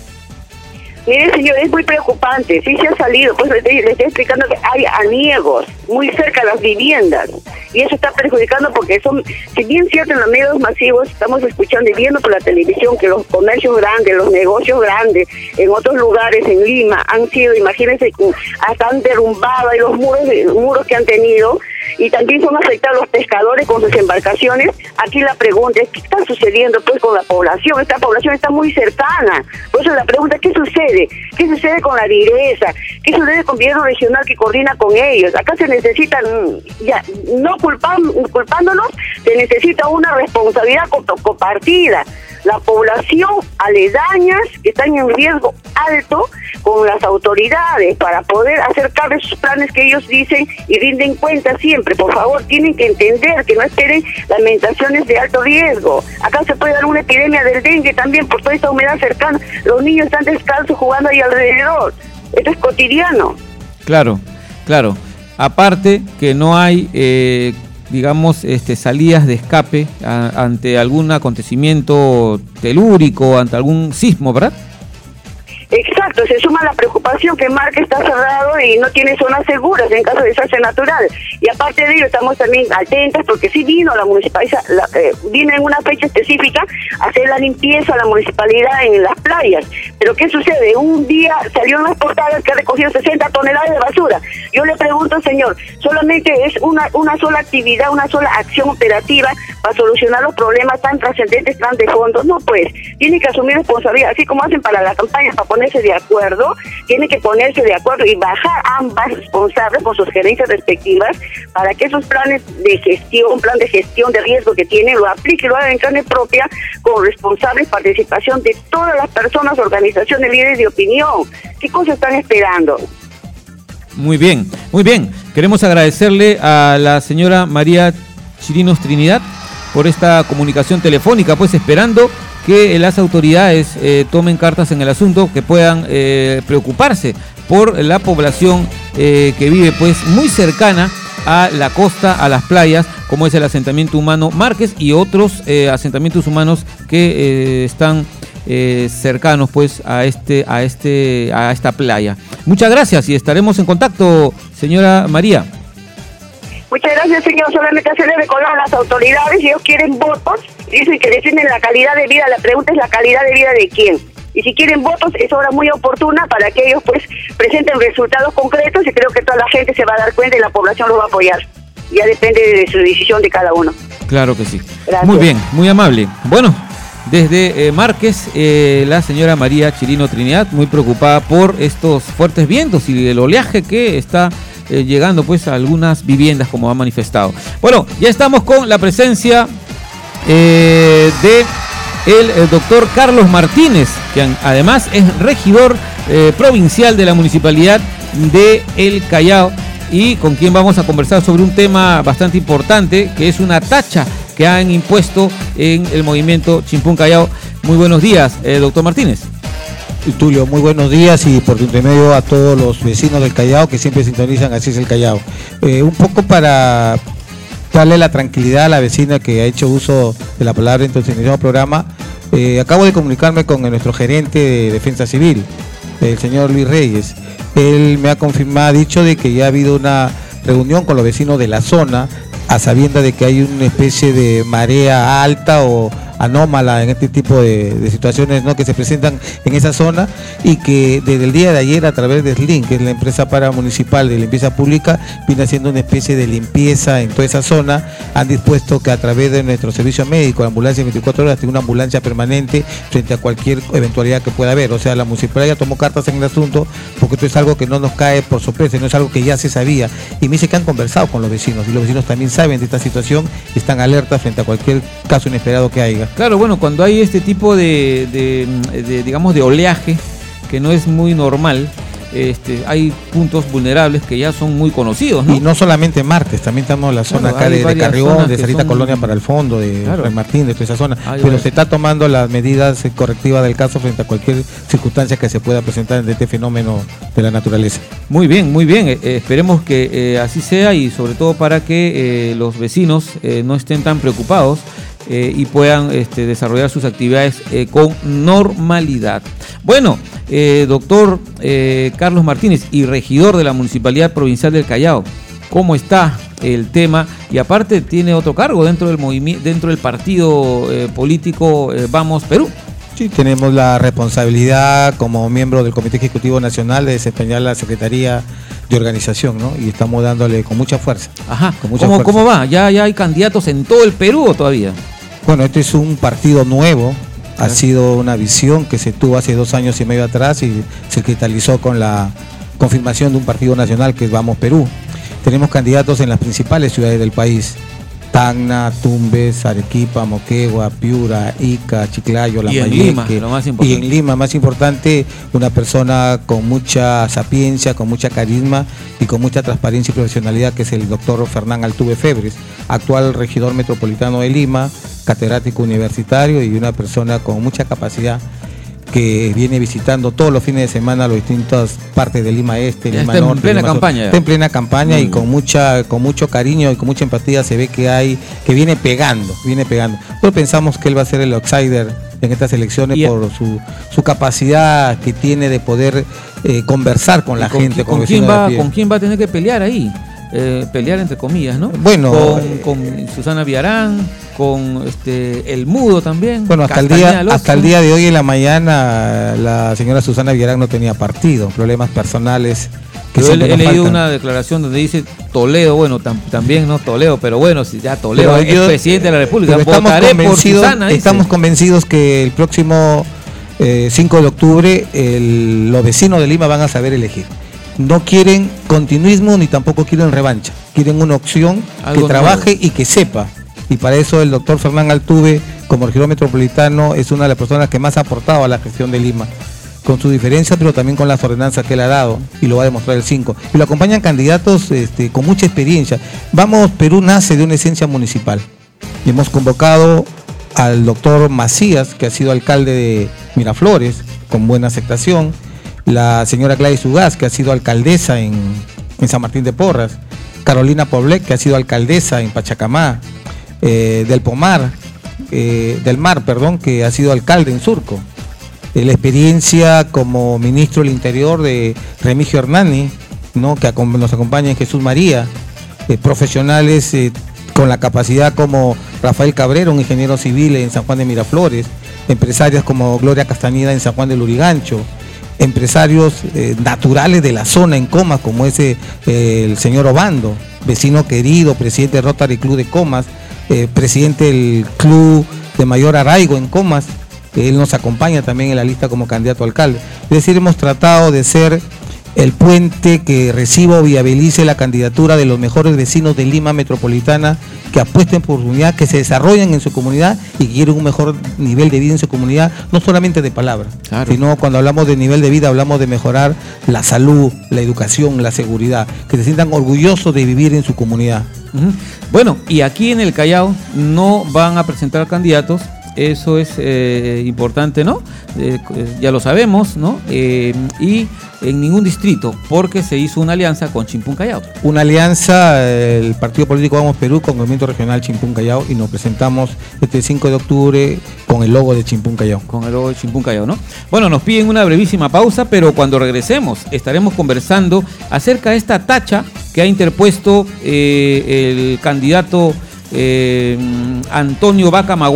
Mire, señor, es muy preocupante, sí se ha salido, pues le estoy, le estoy explicando que hay aniegos muy cerca de las viviendas, y eso está perjudicando porque son, si bien cierto en los medios masivos estamos escuchando y viendo por la televisión que los comercios grandes, los negocios grandes, en otros lugares en Lima han sido, imagínense, hasta han derrumbado y los muros, muros que han tenido, y también son afectados los pescadores con sus embarcaciones. Aquí la pregunta es, ¿qué está sucediendo pues con la población? Esta población está muy cercana, por eso la pregunta es, ¿qué sucede? ¿Qué sucede con la direza? ¿Qué sucede con el gobierno regional que coordina con ellos? Acá se necesitan, ya, no culpan, culpándonos, se necesita una responsabilidad compartida. La población aledañas que están en riesgo alto con las autoridades para poder hacer cargo de sus planes que ellos dicen y rinden cuenta siempre. Por favor, tienen que entender que no esperen lamentaciones de alto riesgo. Acá se puede dar una epidemia del dengue también por toda esta humedad cercana. Los niños están descalzos jugando ahí alrededor. Esto es cotidiano. Claro, claro. Aparte que no hay... Eh... digamos, este, salidas de escape a, ante algún acontecimiento telúrico, ante algún sismo, ¿verdad? Exacto, se suma la preocupación que Márquez está cerrado y no tiene zonas seguras en caso de desastre natural. Y aparte de ello, estamos también atentos porque sí vino la municipalidad, la, eh, vino en una fecha específica a hacer la limpieza a la municipalidad en las playas. Pero ¿qué sucede? Un día salió en las portadas que ha recogido sesenta toneladas de basura. Yo le pregunto, señor, ¿solamente es una, una sola actividad, una sola acción operativa para solucionar los problemas tan trascendentes, tan de fondo? No, pues, tiene que asumir responsabilidad, así como hacen para la campaña, para ponerse de acuerdo, tiene que ponerse de acuerdo y bajar ambas responsables con sus gerencias respectivas para que esos planes de gestión, plan de gestión de riesgo que tienen, lo aplique, lo hagan en carne propia con responsable participación de todas las personas, organizaciones, líderes de opinión. ¿Qué cosas están esperando? Muy bien, muy bien. Queremos agradecerle a la señora María Chirinos Trinidad por esta comunicación telefónica, pues esperando que las autoridades eh, tomen cartas en el asunto, que puedan eh, preocuparse por la población eh, que vive pues muy cercana a la costa, a las playas, como es el asentamiento humano Márquez y otros eh, asentamientos humanos que eh, están eh, cercanos pues a este, a este, a esta playa. Muchas gracias y estaremos en contacto, señora María. Muchas gracias, señor. Solamente hacerle recordar a las autoridades, si ellos quieren votos, dicen que defienden la calidad de vida. La pregunta es la calidad de vida de quién. Y si quieren votos, es hora muy oportuna para que ellos pues presenten resultados concretos y creo que toda la gente se va a dar cuenta y la población los va a apoyar. Ya depende de su decisión de cada uno. Claro que sí. Gracias. Muy bien, muy amable. Bueno, desde eh, Márquez, eh, la señora María Chirino Trinidad, muy preocupada por estos fuertes vientos y el oleaje que está eh, llegando pues a algunas viviendas, como ha manifestado. Bueno, ya estamos con la presencia eh, de el, el doctor Carlos Martínez, que además es regidor eh, provincial de la municipalidad de El Callao, y con quien vamos a conversar sobre un tema bastante importante, que es una tacha que han impuesto en el movimiento Chimpún Callao. Muy buenos días, eh, doctor Martínez. Tulio, muy buenos días y por tu intermedio a todos los vecinos del Callao que siempre sintonizan Así es el Callao. Eh, un poco para darle la tranquilidad a la vecina que ha hecho uso de la palabra en tu mismo programa, eh, acabo de comunicarme con nuestro gerente de Defensa Civil, el señor Luis Reyes. Él me ha confirmado, ha dicho de que ya ha habido una reunión con los vecinos de la zona, a sabienda de que hay una especie de marea alta o, anómala en este tipo de, de situaciones, ¿no?, que se presentan en esa zona, y que desde el día de ayer, a través de S L I N, que es la empresa paramunicipal de limpieza pública, viene haciendo una especie de limpieza en toda esa zona. Han dispuesto que a través de nuestro servicio médico, la ambulancia veinticuatro horas, tenga una ambulancia permanente frente a cualquier eventualidad que pueda haber. O sea, la municipalidad ya tomó cartas en el asunto, porque esto es algo que no nos cae por sorpresa, no es algo que ya se sabía. Y me dice que han conversado con los vecinos, y los vecinos también saben de esta situación y están alertas frente a cualquier caso inesperado que haya. Claro, bueno, cuando hay este tipo de, de, de digamos, de oleaje, que no es muy normal, Este, hay puntos vulnerables que ya son muy conocidos, ¿no? Y no solamente Martes, también estamos en la zona claro, acá de, de Carrión, de Sarita son... Colonia para el fondo, de claro. San Martín, de toda esa zona. Ay, pero ay. se está tomando las medidas correctivas del caso frente a cualquier circunstancia que se pueda presentar de este fenómeno de la naturaleza. Muy bien, muy bien. Eh, esperemos que eh, así sea, y sobre todo para que eh, los vecinos eh, no estén tan preocupados eh, y puedan este, desarrollar sus actividades eh, con normalidad. Bueno, eh, doctor eh, Carlos Martínez, y regidor de la Municipalidad Provincial del Callao, ¿cómo está el tema? Y aparte tiene otro cargo dentro del movimiento, dentro del partido eh, político eh, Vamos Perú. Sí, tenemos la responsabilidad como miembro del Comité Ejecutivo Nacional de desempeñar la Secretaría de Organización, ¿no? Y estamos dándole con mucha fuerza. Ajá. Con mucha ¿Cómo, fuerza. ¿Cómo va? ¿Ya, ¿Ya hay candidatos en todo el Perú o todavía? Bueno, este es un partido nuevo. Ha sido una visión que se tuvo hace dos años y medio atrás y se cristalizó con la confirmación de un partido nacional que es Vamos Perú. Tenemos candidatos en las principales ciudades del país: Tacna, Tumbes, Arequipa, Moquegua, Piura, Ica, Chiclayo, Lambayeque. Y en Lima, lo más importante. Y en Lima, más importante, una persona con mucha sapiencia, con mucha carisma y con mucha transparencia y profesionalidad, que es el doctor Fernán Altuve Febres, actual regidor metropolitano de Lima, catedrático universitario y una persona con mucha capacidad, que viene visitando todos los fines de semana las distintas partes de Lima Este, ya Lima está Norte. En plena Lima campaña. Está en plena campaña mm. y con mucha, con mucho cariño y con mucha empatía se ve que hay, que viene pegando, viene pegando. Nosotros pensamos que él va a ser el outsider en estas elecciones yeah. por su, su capacidad que tiene de poder eh, conversar con la con gente. ¿Con, con, quién va, ¿Con quién va a tener que pelear ahí? Eh, pelear entre comillas, ¿no? Bueno, con, con Susana Villarán, con este El Mudo también. Bueno, hasta el día hasta el día de hoy en la mañana la señora Susana Villarán no tenía partido, problemas personales. Que Yo he, he leído faltan. una declaración donde dice Toledo, bueno, tam, también no Toledo, pero bueno, si ya Toledo pero es yo, presidente de la República, estamos votaré por Susana. Dice. Estamos convencidos que el próximo eh, cinco de octubre el, los vecinos de Lima van a saber elegir. No quieren continuismo ni tampoco quieren revancha. Quieren una opción que trabaje nuevo y que sepa. Y para eso el doctor Fernán Altuve, como regidor metropolitano, es una de las personas que más ha aportado a la gestión de Lima, con su diferencia, pero también con las ordenanzas que él ha dado, y lo va a demostrar el cinco. Y lo acompañan candidatos este, con mucha experiencia. Vamos, Perú nace de una esencia municipal. Y hemos convocado al doctor Macías, que ha sido alcalde de Miraflores, con buena aceptación. La señora Gladys Ugaz, que ha sido alcaldesa en, en San Martín de Porras, Carolina Poblec, que ha sido alcaldesa en Pachacamá, eh, del Pomar, eh, del Mar, perdón, que ha sido alcalde en Surco. Eh, la experiencia como ministro del Interior de Remigio Hernani, ¿no?, que nos acompaña en Jesús María, eh, profesionales eh, con la capacidad como Rafael Cabrera, un ingeniero civil en San Juan de Miraflores, empresarias como Gloria Castañeda en San Juan del Lurigancho, empresarios eh, naturales de la zona en Comas, como ese eh, el señor Obando, vecino querido, presidente del Rotary Club de Comas, eh, presidente del Club de Mayor Arraigo en Comas. Él nos acompaña también en la lista como candidato a alcalde. Es decir, hemos tratado de ser el puente que reciba o viabilice la candidatura de los mejores vecinos de Lima Metropolitana, que apuesten por oportunidad, que se desarrollen en su comunidad y que quieren un mejor nivel de vida en su comunidad, no solamente de palabras, claro, sino cuando hablamos de nivel de vida hablamos de mejorar la salud, la educación, la seguridad, que se sientan orgullosos de vivir en su comunidad. Uh-huh. Bueno, y aquí en el Callao no van a presentar candidatos. Eso es eh, importante, ¿no? Eh, ya lo sabemos, ¿no? Eh, y en ningún distrito, porque se hizo una alianza con Chimpún Callao. Una alianza, el Partido Político Vamos Perú con el Movimiento Regional Chimpún Callao, y nos presentamos este cinco de octubre con el logo de Chimpún Callao. Con el logo de Chimpún Callao, ¿no? Bueno, nos piden una brevísima pausa, pero cuando regresemos estaremos conversando acerca de esta tacha que ha interpuesto eh, el candidato eh, Antonio Vaca Maguat,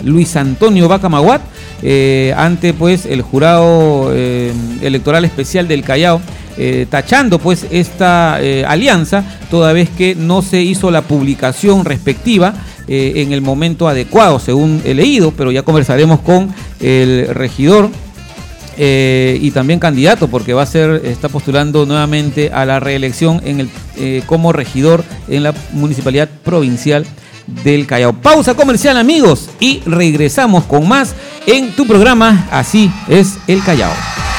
Luis Antonio Vaca Maguat, eh, ante pues el jurado eh, electoral especial del Callao, eh, tachando pues esta eh, alianza, toda vez que no se hizo la publicación respectiva eh, en el momento adecuado, según he leído, pero ya conversaremos con el regidor Eh, y también candidato, porque va a ser, está postulando nuevamente a la reelección en el, eh, como regidor en la municipalidad provincial del Callao. Pausa comercial, amigos, y regresamos con más en tu programa Así es el Callao.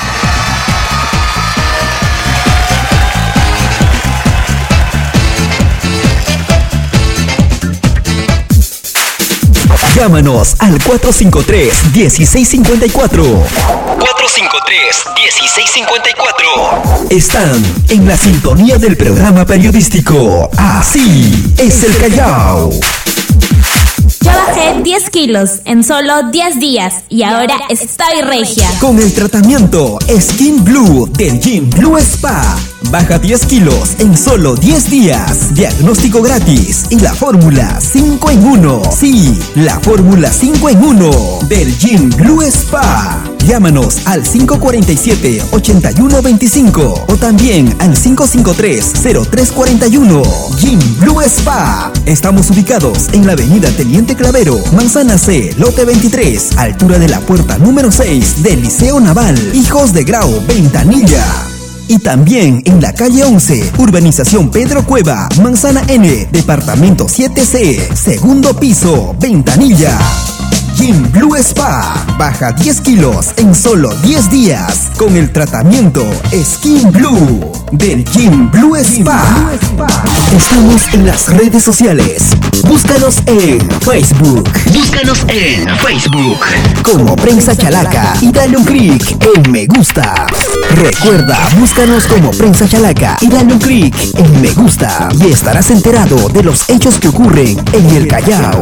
Llámanos al cuatro cinco tres, uno seis cinco cuatro. cuatro cinco tres, uno seis cinco cuatro. Están en la sintonía del programa periodístico Así es el Callao. Yo bajé diez kilos en solo diez días y ahora estoy regia. Con el tratamiento Skin Blue del Gym Blue Spa. Baja diez kilos en solo diez días. Diagnóstico gratis y la fórmula cinco en uno. Sí, la fórmula cinco en uno del Gym Blue Spa. Llámanos al cinco cuatro siete, ocho uno dos cinco o también al cinco cinco tres, cero tres cuatro uno. Gym Blue Spa. Estamos ubicados en la avenida Teniente Clavero, Manzana C, lote veintitrés, altura de la puerta número seis del Liceo Naval, Hijos de Grau, Ventanilla. Y también en la calle once, urbanización Pedro Cueva, Manzana N, departamento siete C, segundo piso, Ventanilla. Gym Blue Spa. Baja diez kilos en solo diez días con el tratamiento Skin Blue del Gym Blue Spa. Estamos en las redes sociales. Búscanos en Facebook. Búscanos en Facebook como Prensa Chalaca y dale un clic en me gusta. Recuerda, búscanos como Prensa Chalaca y dale un clic en me gusta y estarás enterado de los hechos que ocurren en el Callao.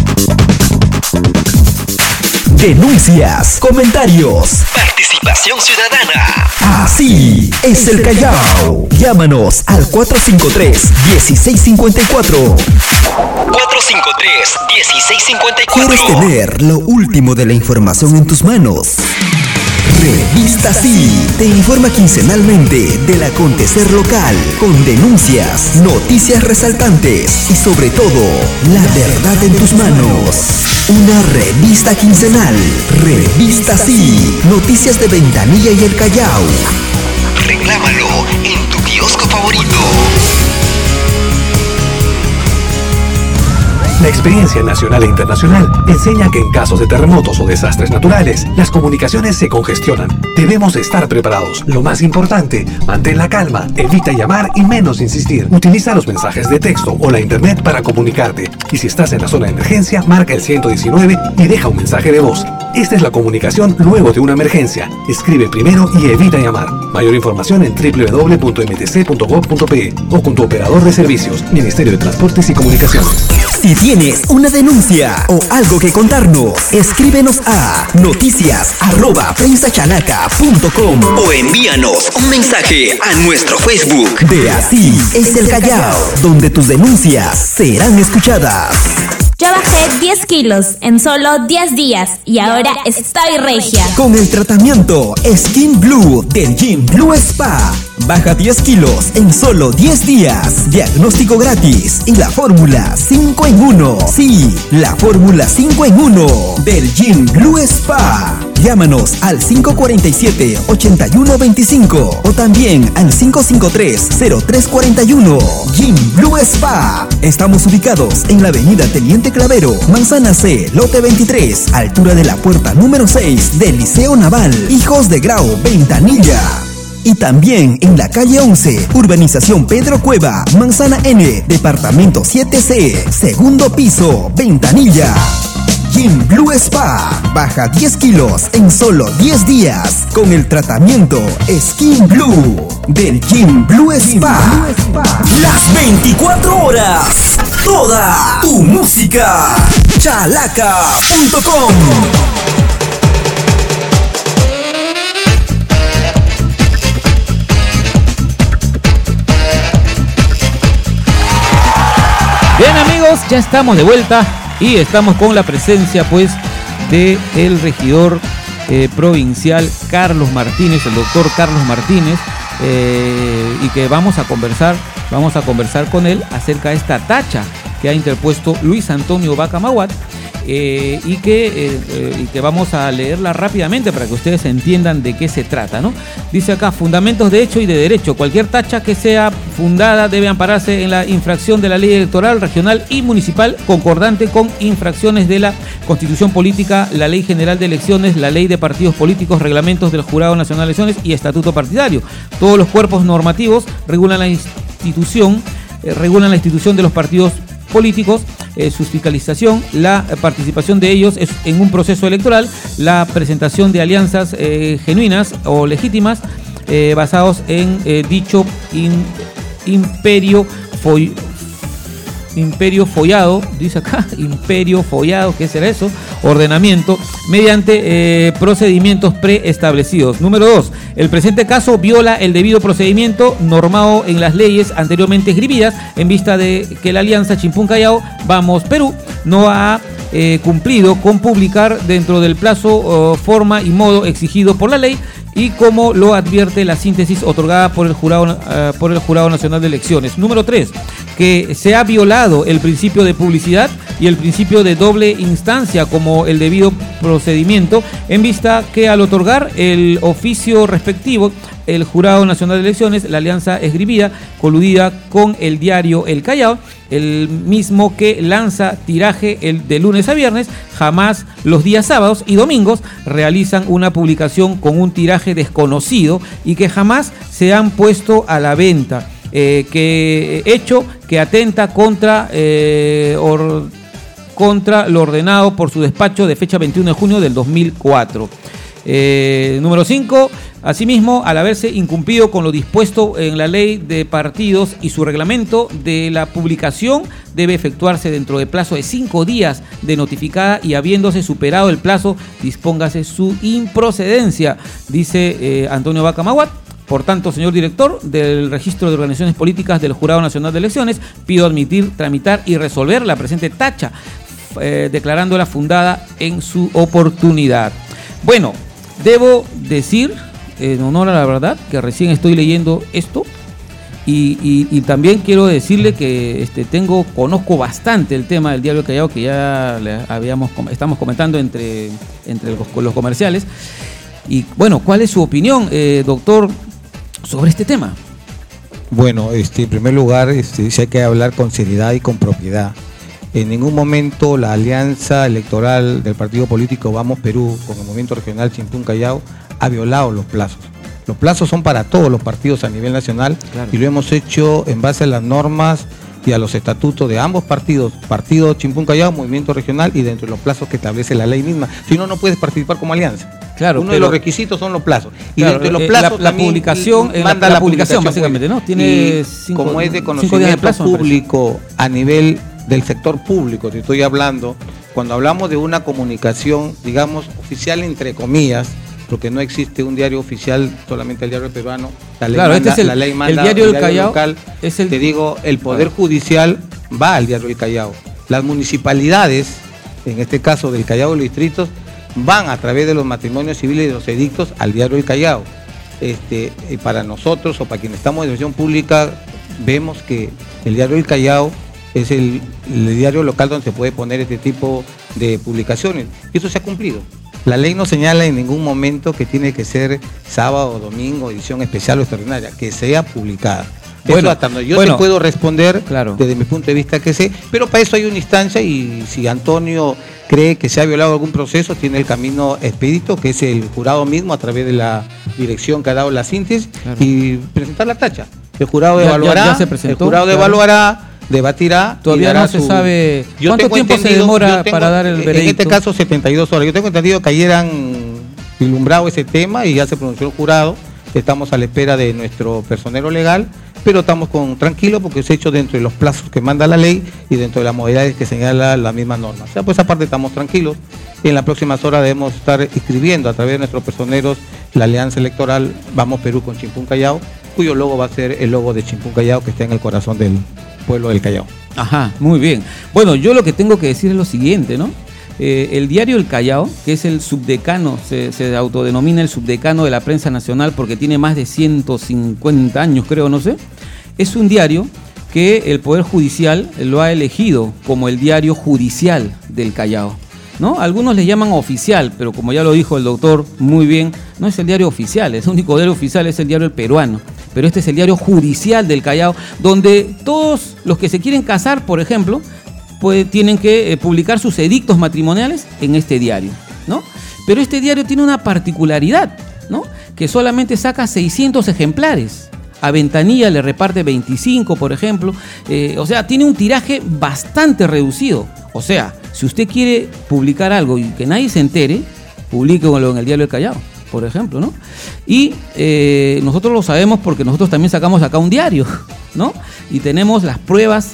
Denuncias, comentarios, participación ciudadana. Así es el Callao. Llámanos al cuatro cinco tres, uno seis cinco cuatro. cuatro cinco tres, uno seis cinco cuatro. ¿Quieres tener lo último de la información en tus manos? Revista Sí te informa quincenalmente del acontecer local, con denuncias, noticias resaltantes y sobre todo, la verdad en tus manos. Una revista quincenal. Revista Sí. Noticias de Ventanilla y el Callao. Reclámalo en tu kiosco favorito. La experiencia nacional e internacional enseña que en casos de terremotos o desastres naturales, las comunicaciones se congestionan. Debemos estar preparados. Lo más importante, mantén la calma, evita llamar y menos insistir. Utiliza los mensajes de texto o la internet para comunicarte. Y si estás en la zona de emergencia, marca el ciento diecinueve y deja un mensaje de voz. Esta es la comunicación luego de una emergencia. Escribe primero y evita llamar. Mayor información en doble u doble u doble u punto m t c punto gov punto p e o con tu operador de servicios, Ministerio de Transportes y Comunicaciones. Si tienes una denuncia o algo que contarnos, escríbenos a noticias arroba prensachalaca punto com o envíanos un mensaje a nuestro Facebook de Así es el Callao, donde tus denuncias serán escuchadas. Yo bajé diez kilos en solo diez días y ahora estoy regia. Con el tratamiento Skin Blue del Gym Blue Spa. Baja diez kilos en solo diez días. Diagnóstico gratis y la fórmula cinco en uno. Sí, la fórmula cinco en uno del Gym Blue Spa. Llámanos al cinco cuatro siete, ocho uno dos cinco o también al cinco cinco tres, cero tres cuatro uno. Gym Blue Spa. Estamos ubicados en la avenida Teniente Clavero, Manzana C, lote veintitrés, altura de la puerta número seis del Liceo Naval, Hijos de Grau, Ventanilla. Y también en la calle once, urbanización Pedro Cueva, Manzana N, departamento siete C, segundo piso, Ventanilla. Gym Blue Spa. Baja diez kilos en solo diez días con el tratamiento Skin Blue del Gym Blue Spa. Las veinticuatro horas. Toda tu música. chalaca punto com. Bien, amigos, ya estamos de vuelta Y estamos con la presencia pues de el regidor eh, provincial Carlos Martínez, el doctor Carlos Martínez, eh, y que vamos a conversar, vamos a conversar con él acerca de esta tacha que ha interpuesto Luis Antonio Vaca Maguat. Eh, y, que, eh, eh, y que vamos a leerla rápidamente para que ustedes entiendan de qué se trata, ¿no? Dice acá, fundamentos de hecho y de derecho. Cualquier tacha que sea fundada debe ampararse en la infracción de la ley electoral regional y municipal concordante con infracciones de la Constitución Política, la Ley General de Elecciones, la Ley de Partidos Políticos, reglamentos del Jurado Nacional de Elecciones y Estatuto Partidario. Todos los cuerpos normativos regulan la institución, eh, regulan la institución de los partidos políticos, eh, su fiscalización, la participación de ellos es en un proceso electoral, la presentación de alianzas eh, genuinas o legítimas eh, basados en eh, dicho in, imperio foy, imperio follado, dice acá, imperio follado, ¿qué será eso? Ordenamiento, mediante eh, procedimientos preestablecidos. Número dos, el presente caso viola el debido procedimiento normado en las leyes anteriormente escribidas en vista de que la alianza Chimpún Callao Vamos Perú no ha eh, cumplido con publicar dentro del plazo, uh, forma y modo exigido por la ley y como lo advierte la síntesis otorgada por el Jurado, uh, por el Jurado Nacional de Elecciones. Número tres, que se ha violado el principio de publicidad y el principio de doble instancia como el debido procedimiento, en vista que al otorgar el oficio respectivo, el Jurado Nacional de Elecciones, la alianza esgribida, coludida con el diario El Callao, el mismo que lanza tiraje el de lunes a viernes, jamás los días sábados y domingos realizan una publicación con un tiraje desconocido y que jamás se han puesto a la venta, eh, que hecho que atenta contra eh, or, contra lo ordenado por su despacho de fecha veintiuno de junio del dos mil cuatro. Eh, número cinco, asimismo, al haberse incumplido con lo dispuesto en la ley de partidos y su reglamento de la publicación, debe efectuarse dentro de plazo de cinco días de notificada y habiéndose superado el plazo, dispóngase su improcedencia, dice eh, Antonio Vaca Maguat. Por tanto, señor director del Registro de Organizaciones Políticas del Jurado Nacional de Elecciones, pido admitir, tramitar y resolver la presente tacha, eh, declarándola fundada en su oportunidad. Bueno, debo decir, en honor a la verdad, que recién estoy leyendo esto y, y, y también quiero decirle que este, tengo, conozco bastante el tema del Diario Callao, que ya le habíamos, estamos comentando entre, entre los, los comerciales. Y bueno, ¿cuál es su opinión, eh, doctor, sobre este tema? Bueno, este, en primer lugar, este, sí hay que hablar con seriedad y con propiedad. En ningún momento la alianza electoral del partido político Vamos Perú con el movimiento regional Chimpún Callao ha violado los plazos. Los plazos son para todos los partidos a nivel nacional, claro, y lo hemos hecho en base a las normas y a los estatutos de ambos partidos, Partido Chimpún Callao, Movimiento Regional, y dentro de los plazos que establece la ley misma. Si no, no puedes participar como alianza. Claro, uno pero, de los requisitos son los plazos. Y claro, dentro de los plazos la, la publicación, manda la, la publicación, básicamente, ¿no? Tiene cinco, como es de conocimiento de plazo, público a nivel del sector público, te estoy hablando, cuando hablamos de una comunicación, digamos, oficial entre comillas, porque no existe un diario oficial, solamente el diario peruano, la ley claro, manda, este es el, la ley manda, el diario el del Callao local, es el, te digo, el Poder Judicial va al diario del Callao, las municipalidades, en este caso del Callao y los distritos, van a través de los matrimonios civiles y de los edictos al diario del Callao. Este, y para nosotros, o para quienes estamos en televisión pública, vemos que el diario del Callao es el, el diario local donde se puede poner este tipo de publicaciones. Y eso se ha cumplido. La ley no señala en ningún momento que tiene que ser sábado o domingo, edición especial o extraordinaria, que sea publicada. Bueno, eso hasta donde yo bueno, te puedo responder, claro, desde mi punto de vista que sé, pero para eso hay una instancia y si Antonio cree que se ha violado algún proceso, tiene el camino expedito, que es el jurado mismo a través de la dirección que ha dado la síntesis, claro, y presentar la tacha. El jurado ya, evaluará, ya, ya se presentó, el jurado claro, evaluará, debatirá. Todavía no se su... sabe yo cuánto tiempo se demora tengo, para dar el veredicto. En este caso setenta y dos horas. Yo tengo entendido que ayer han ilumbrado ese tema y ya se pronunció el jurado. Estamos a la espera de nuestro personero legal, pero estamos con tranquilos porque es hecho dentro de los plazos que manda la ley y dentro de las modalidades que señala la misma norma. O sea, pues aparte estamos tranquilos. En las próximas horas debemos estar escribiendo a través de nuestros personeros la alianza electoral Vamos Perú con Chimpún Callao, cuyo logo va a ser el logo de Chimpún Callao que está en el corazón del, pueblo del Callao. Ajá, muy bien. Bueno, yo lo que tengo que decir es lo siguiente, ¿no? Eh, el diario El Callao, que es el subdecano, se, se autodenomina el subdecano de la prensa nacional porque tiene más de ciento cincuenta años, creo, no sé. Es un diario que el Poder Judicial lo ha elegido como el diario judicial del Callao, ¿no? Algunos le llaman oficial, pero como ya lo dijo el doctor muy bien, no es el diario oficial, el único diario oficial es el diario El Peruano, pero este es el diario judicial del Callao, donde todos los que se quieren casar, por ejemplo, pues tienen que eh, publicar sus edictos matrimoniales en este diario, ¿no? Pero este diario tiene una particularidad, ¿no? Que solamente saca seiscientos ejemplares. A Ventanilla le reparte veinticinco, por ejemplo. Eh, o sea, tiene un tiraje bastante reducido. O sea, si usted quiere publicar algo y que nadie se entere, publíquelo en el diario El Callao, por ejemplo, ¿no? Y eh, nosotros lo sabemos porque nosotros también sacamos acá un diario, ¿no? Y tenemos las pruebas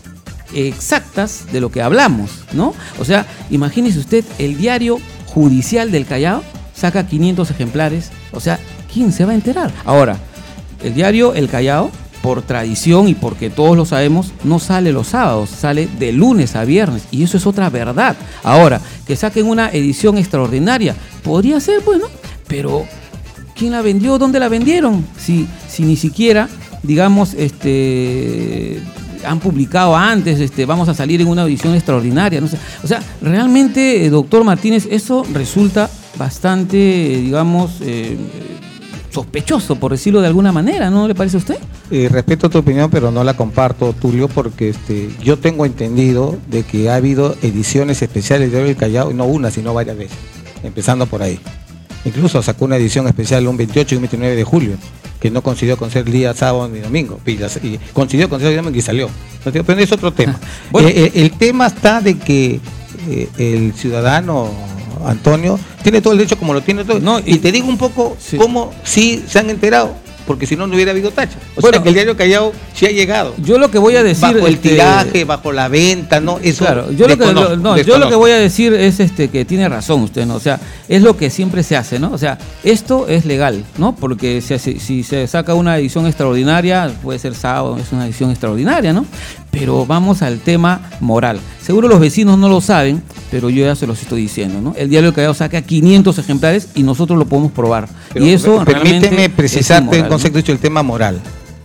exactas de lo que hablamos, ¿no? O sea, imagínese usted, el diario judicial del Callao saca quinientos ejemplares. O sea, ¿quién se va a enterar? Ahora, el diario El Callao, por tradición y porque todos lo sabemos, no sale los sábados, sale de lunes a viernes, y eso es otra verdad. Ahora, que saquen una edición extraordinaria, podría ser, bueno, pero ¿quién la vendió? ¿Dónde la vendieron? Si, si ni siquiera, digamos, este... han publicado antes, este, vamos a salir en una edición extraordinaria, no sé. O sea, realmente, eh, doctor Martínez, eso resulta bastante, eh, digamos, eh, sospechoso, por decirlo de alguna manera, ¿no le parece a usted? Eh, respeto tu opinión, pero no la comparto, Tulio, porque este, yo tengo entendido de que ha habido ediciones especiales de El Callao, y no una, sino varias veces, empezando por ahí. Incluso sacó una edición especial un veintiocho y un veintinueve de julio, que no consiguió con ser día sábado ni domingo, y, las, y consiguió con ser domingo y salió. Pero es otro tema. Bueno, eh, eh, el tema está de que eh, el ciudadano Antonio tiene todo el derecho como lo tiene todo. No, y, y te digo un poco sí. cómo sí se han enterado, porque si no, no hubiera habido tacha. O bueno, sea que el diario Callao sí ha llegado. Yo lo que voy a decir... Bajo el este, tiraje, bajo la venta, ¿no? Eso claro, yo lo, que, lo, no, yo lo que voy a decir es este que tiene razón usted, ¿no? O sea, es lo que siempre se hace, ¿no? O sea, esto es legal, ¿no? Porque si, si, si se saca una edición extraordinaria, puede ser sábado, es una edición extraordinaria, ¿no? Pero vamos al tema moral. Seguro los vecinos no lo saben, pero yo ya se los estoy diciendo, ¿no? El diario Callao saca quinientos ejemplares y nosotros lo podemos probar. Pero, y eso permíteme precisarte un concepto, ¿no? El tema moral.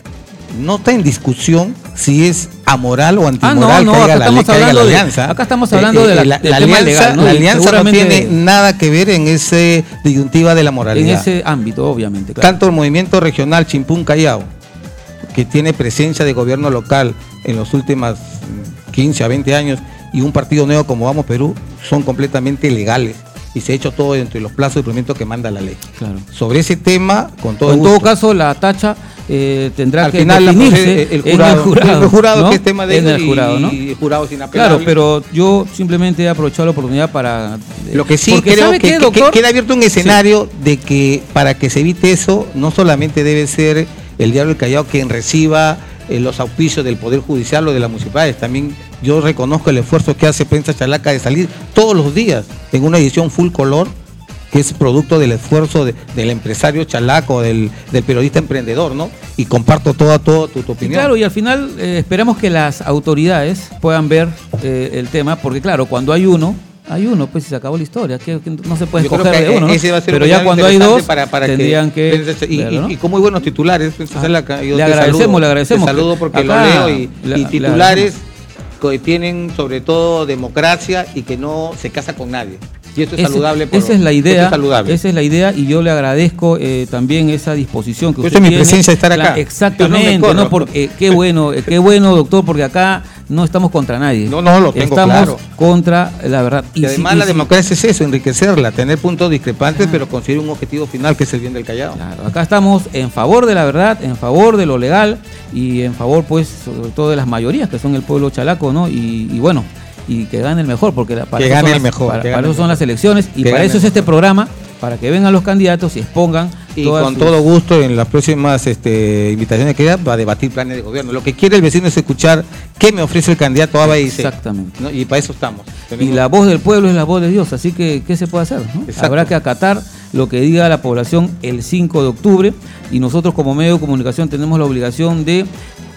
No está en discusión si es amoral o antimoral ah, no, no, que haya acá la, estamos que haya hablando la de, alianza. Acá estamos hablando eh, de la, la, del la tema alianza, legal, ¿no? La alianza no tiene nada que ver en ese disyuntiva de la moralidad. En ese ámbito, obviamente. Claro. Tanto el movimiento regional Chimpún Callao, que tiene presencia de gobierno local en los últimos quince a veinte años, y un partido nuevo como Vamos Perú, son completamente legales y se ha hecho todo dentro de los plazos de cumplimiento que manda la ley. Claro. Sobre ese tema, con todo En gusto, todo caso, la tacha eh, tendrá al que final definirse el, el jurado, en el jurado, el jurado ¿no? que es tema de en el jurado, ¿no? y el jurado es inapelable. Claro, pero yo simplemente he aprovechado la oportunidad para... Lo que sí creo que, qué, que, que queda abierto un escenario sí. de que para que se evite eso, no solamente debe ser el diario El Callao quien reciba eh, los auspicios del Poder Judicial o de las municipalidades. También yo reconozco el esfuerzo que hace Prensa Chalaca de salir todos los días en una edición full color, que es producto del esfuerzo de, del empresario chalaco, del, del periodista emprendedor, ¿no? Y comparto toda, toda tu, tu opinión. Y claro, y al final eh, esperamos que las autoridades puedan ver eh, el tema, porque claro, cuando hay uno, hay uno, pues si se acabó la historia, que, que no se puede Yo escoger creo que de uno, ¿no? Ese va a ser pero un ya cuando hay dos, para, para tendrían que... que y, verlo, ¿no? y, y con muy buenos titulares, ah, Chalaca, yo le agradecemos, saludo, le agradecemos. Te saludo porque acá, lo leo y, la, y titulares que tienen sobre todo democracia y que no se casa con nadie. Y esto es ese, saludable. Por esa es la idea. Es saludable. Esa es la idea y yo le agradezco eh, también esa disposición que pues usted es mi tiene. presencia estar acá. La, exactamente, no, no porque eh, qué bueno, eh, qué bueno, doctor, porque acá no estamos contra nadie. No, no, lo tengo estamos claro. contra la verdad. Y, y además si, la y democracia si, es eso, enriquecerla, tener puntos discrepantes, ah, pero conseguir un objetivo final que es el bien del Callao. Claro, acá estamos en favor de la verdad, en favor de lo legal y en favor, pues, sobre todo de las mayorías que son el pueblo chalaco, ¿no? Y, y bueno. Y que gane el mejor, porque para que eso, gane son, el mejor, las, para, que para gane eso son las elecciones y para eso es este programa, para que vengan los candidatos y expongan. Y con sus... todo gusto en las próximas este, invitaciones que da va a debatir planes de gobierno. Lo que quiere el vecino es escuchar qué me ofrece el candidato A, B y C. Exactamente. ¿No? Y para eso estamos. Tenemos... Y la voz del pueblo es la voz de Dios, así que ¿qué se puede hacer? ¿No? Habrá que acatar lo que diga la población el cinco de octubre y nosotros como medio de comunicación tenemos la obligación de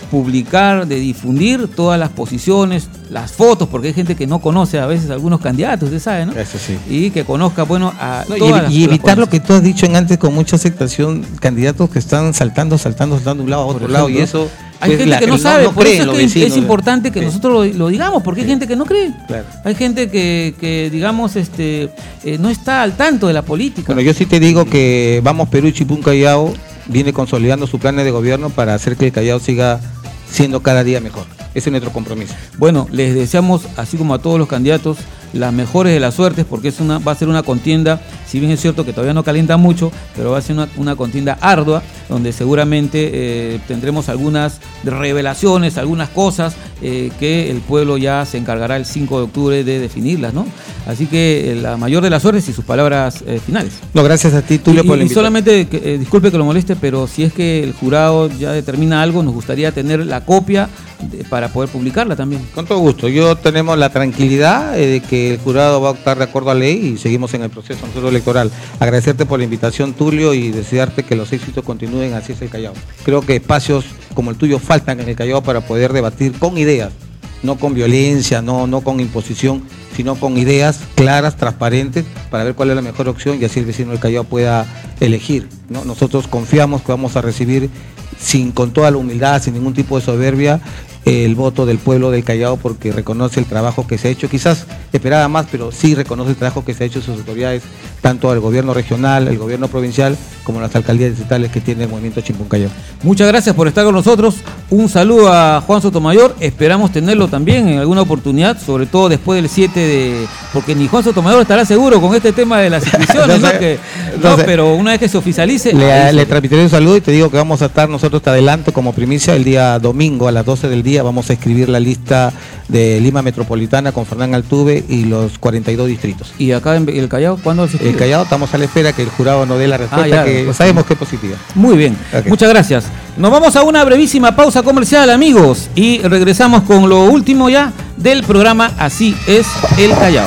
publicar, de difundir todas las posiciones, las fotos, porque hay gente que no conoce a veces a algunos candidatos, usted sabe, ¿no? Eso sí. Y que conozca, bueno, a No, y, todas evi- las- y evitar las lo que tú has dicho en antes con mucha aceptación, candidatos que están saltando, saltando, saltando de un lado a otro Por lado, y ejemplo, eso... hay pues, gente la- que no el- sabe, por creen eso los es que vecinos, es importante que sí. nosotros lo, lo digamos, porque hay gente que no cree. Claro. Hay gente que, que digamos, este, eh, no está al tanto de la política. Bueno, yo sí te digo que Vamos Perú y Chipún Callao viene consolidando su plan de gobierno para hacer que el Callao siga siendo cada día mejor. Ese es nuestro compromiso. Bueno, les deseamos, así como a todos los candidatos, las mejores de las suertes, porque es una, va a ser una contienda, si bien es cierto que todavía no calienta mucho, pero va a ser una, una contienda ardua, donde seguramente eh, tendremos algunas revelaciones, algunas cosas eh, que el pueblo ya se encargará el cinco de octubre de definirlas, ¿no? Así que eh, la mayor de las suertes y sus palabras eh, finales. No, gracias a ti, Tulio, Y- por la y, y invitación. solamente, que, eh, disculpe que lo moleste, pero si es que el jurado ya determina algo, nos gustaría tener la copia de- para poder publicarla también. Con todo gusto. Yo tenemos la tranquilidad eh, de que el jurado va a optar de acuerdo a ley y seguimos en el proceso nosotros electoral. Agradecerte por la invitación, Tulio, y desearte que los éxitos continúen. Así es el Callao. Creo que espacios como el tuyo faltan en el Callao para poder debatir con ideas, no con violencia, no, no con imposición, sino con ideas claras, transparentes, para ver cuál es la mejor opción y así el vecino del Callao pueda elegir, ¿no? Nosotros confiamos que vamos a recibir sin, con toda la humildad, sin ningún tipo de soberbia, el voto del pueblo del Callao, porque reconoce el trabajo que se ha hecho. Quizás esperaba más, pero sí reconoce el trabajo que se ha hecho en sus autoridades, tanto el gobierno regional, el gobierno provincial, como las alcaldías distritales que tiene el movimiento Chimpún Callao. Muchas gracias por estar con nosotros. Un saludo a Juan Sotomayor. Esperamos tenerlo también en alguna oportunidad, sobre todo después del siete de... Porque ni Juan Sotomayor estará seguro con este tema de las inscripciones, No sé, ¿no? Que- no no, sé. pero una vez que se oficialice... Le, ahí le se- transmitiré un saludo y te digo que vamos a estar nosotros, te adelanto como primicia, el día domingo a las doce del día vamos a escribir la lista de Lima Metropolitana con Fernán Altuve y los cuarenta y dos distritos. ¿Y acá en el Callao cuándo se El escribe? Callao estamos a la espera que el jurado nos dé la respuesta, Ah, ya, que pues, sabemos que es positiva. Muy bien, Ok. muchas gracias. Nos vamos a una brevísima pausa comercial, amigos, y regresamos con lo último ya del programa Así es el Callao.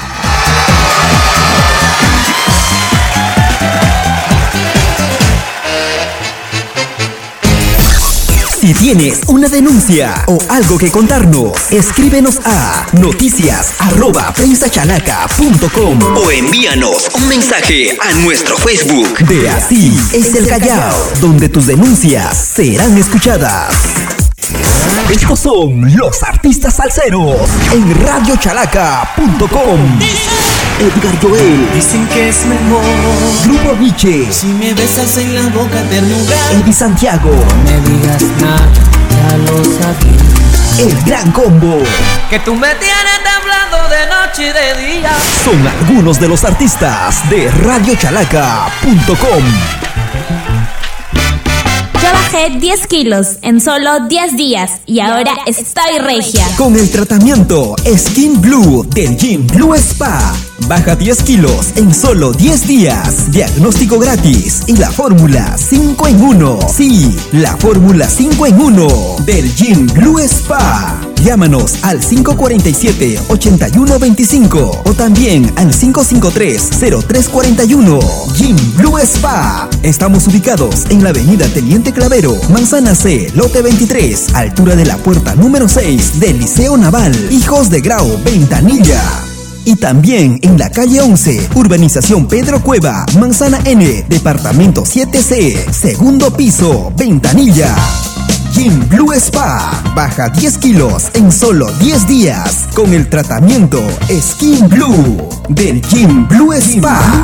Si tienes una denuncia o algo que contarnos, escríbenos a noticias arroba prensachalaca punto com O envíanos un mensaje a nuestro Facebook. de Así es el Callao, donde tus denuncias serán escuchadas. Estos son los artistas salseros en radio chalaca punto com. Edgar Joel, Dicen que es mejor Grupo Nietzsche, si me besas en la boca ternura. Eddie Santiago, No me digas nada, ya lo sabía. El Gran Combo. Que tú me tienes temblando de noche y de día. Son algunos de los artistas de radio chalaca punto com. Yo bajé diez kilos en solo diez días y ahora estoy regia. Con el tratamiento Skin Blue del Gym Blue Spa. Baja diez kilos en solo diez días. Diagnóstico gratis y la fórmula cinco en uno. Sí, la fórmula cinco en uno del Gym Blue Spa. Llámanos al cinco cuatro siete, ocho uno dos cinco o también al cinco cinco tres, cero tres cuatro uno. Gym Blue Spa. Estamos ubicados en la avenida Teniente Clavero, Manzana C, lote veintitrés, altura de la puerta número seis del Liceo Naval, Hijos de Grau, Ventanilla. Y también en la calle once, urbanización Pedro Cueva, Manzana N, departamento siete C, segundo piso, Ventanilla. Gym Blue Spa. Baja diez kilos en solo diez días con el tratamiento Skin Blue del Gym Blue Spa.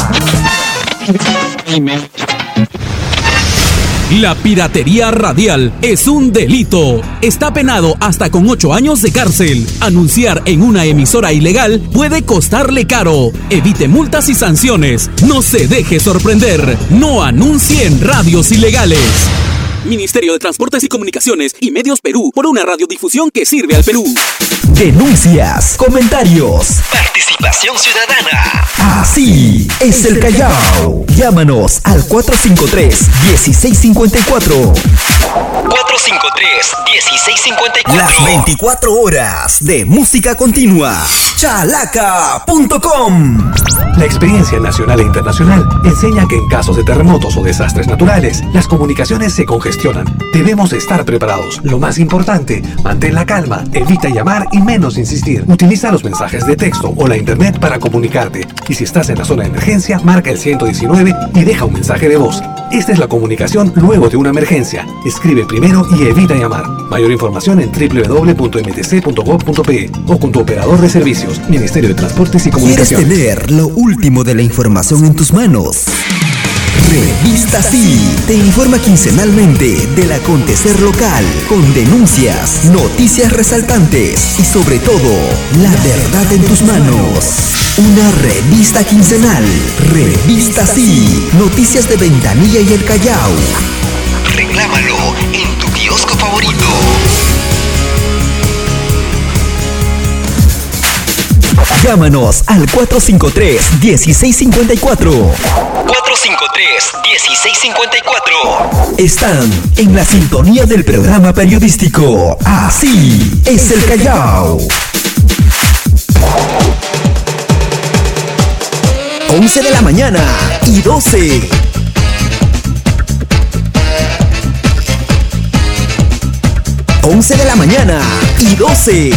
La piratería radial es un delito. Está penado hasta con ocho años de cárcel. Anunciar en una emisora ilegal puede costarle caro. Evite multas y sanciones. No se deje sorprender. No anuncie en radios ilegales. Ministerio de Transportes y Comunicaciones y Medios Perú, por una radiodifusión que sirve al Perú. Denuncias, comentarios. Participación ciudadana. Así es el Callao. Llámanos al cuatro cinco tres, uno seis cinco cuatro. cuatro cinco tres, dieciséis cincuenta y cuatro. Las veinticuatro horas de música continua. Chalaca punto com. La experiencia nacional e internacional enseña que en casos de terremotos o desastres naturales, las comunicaciones se congestionan. Debemos estar preparados. Lo más importante, mantén la calma, evita llamar y menos insistir. Utiliza los mensajes de texto o la internet para comunicarte. Y si estás en la zona de emergencia, marca el ciento diecinueve y deja un mensaje de voz. Esta es la comunicación luego de una emergencia. Escribe primero y evita llamar. Mayor información en doble u doble u doble u punto m t c punto gov punto p o con tu operador de servicios, Ministerio de Transportes y Comunicaciones. ¿Quieres tener lo último de la información en tus manos? Revista Sí te informa quincenalmente del acontecer local, con denuncias, noticias resaltantes y sobre todo, la verdad en tus manos. Una revista quincenal. Revista Sí. Noticias de Ventanilla y el Callao. Reclámalo en tu kiosco favorito. Llámanos al cuatro cinco tres, dieciséis cincuenta y cuatro. cuatro cinco tres, dieciséis cincuenta y cuatro. Están en la sintonía del programa periodístico Así es el Callao. once de la mañana y doce. once de la mañana y doce.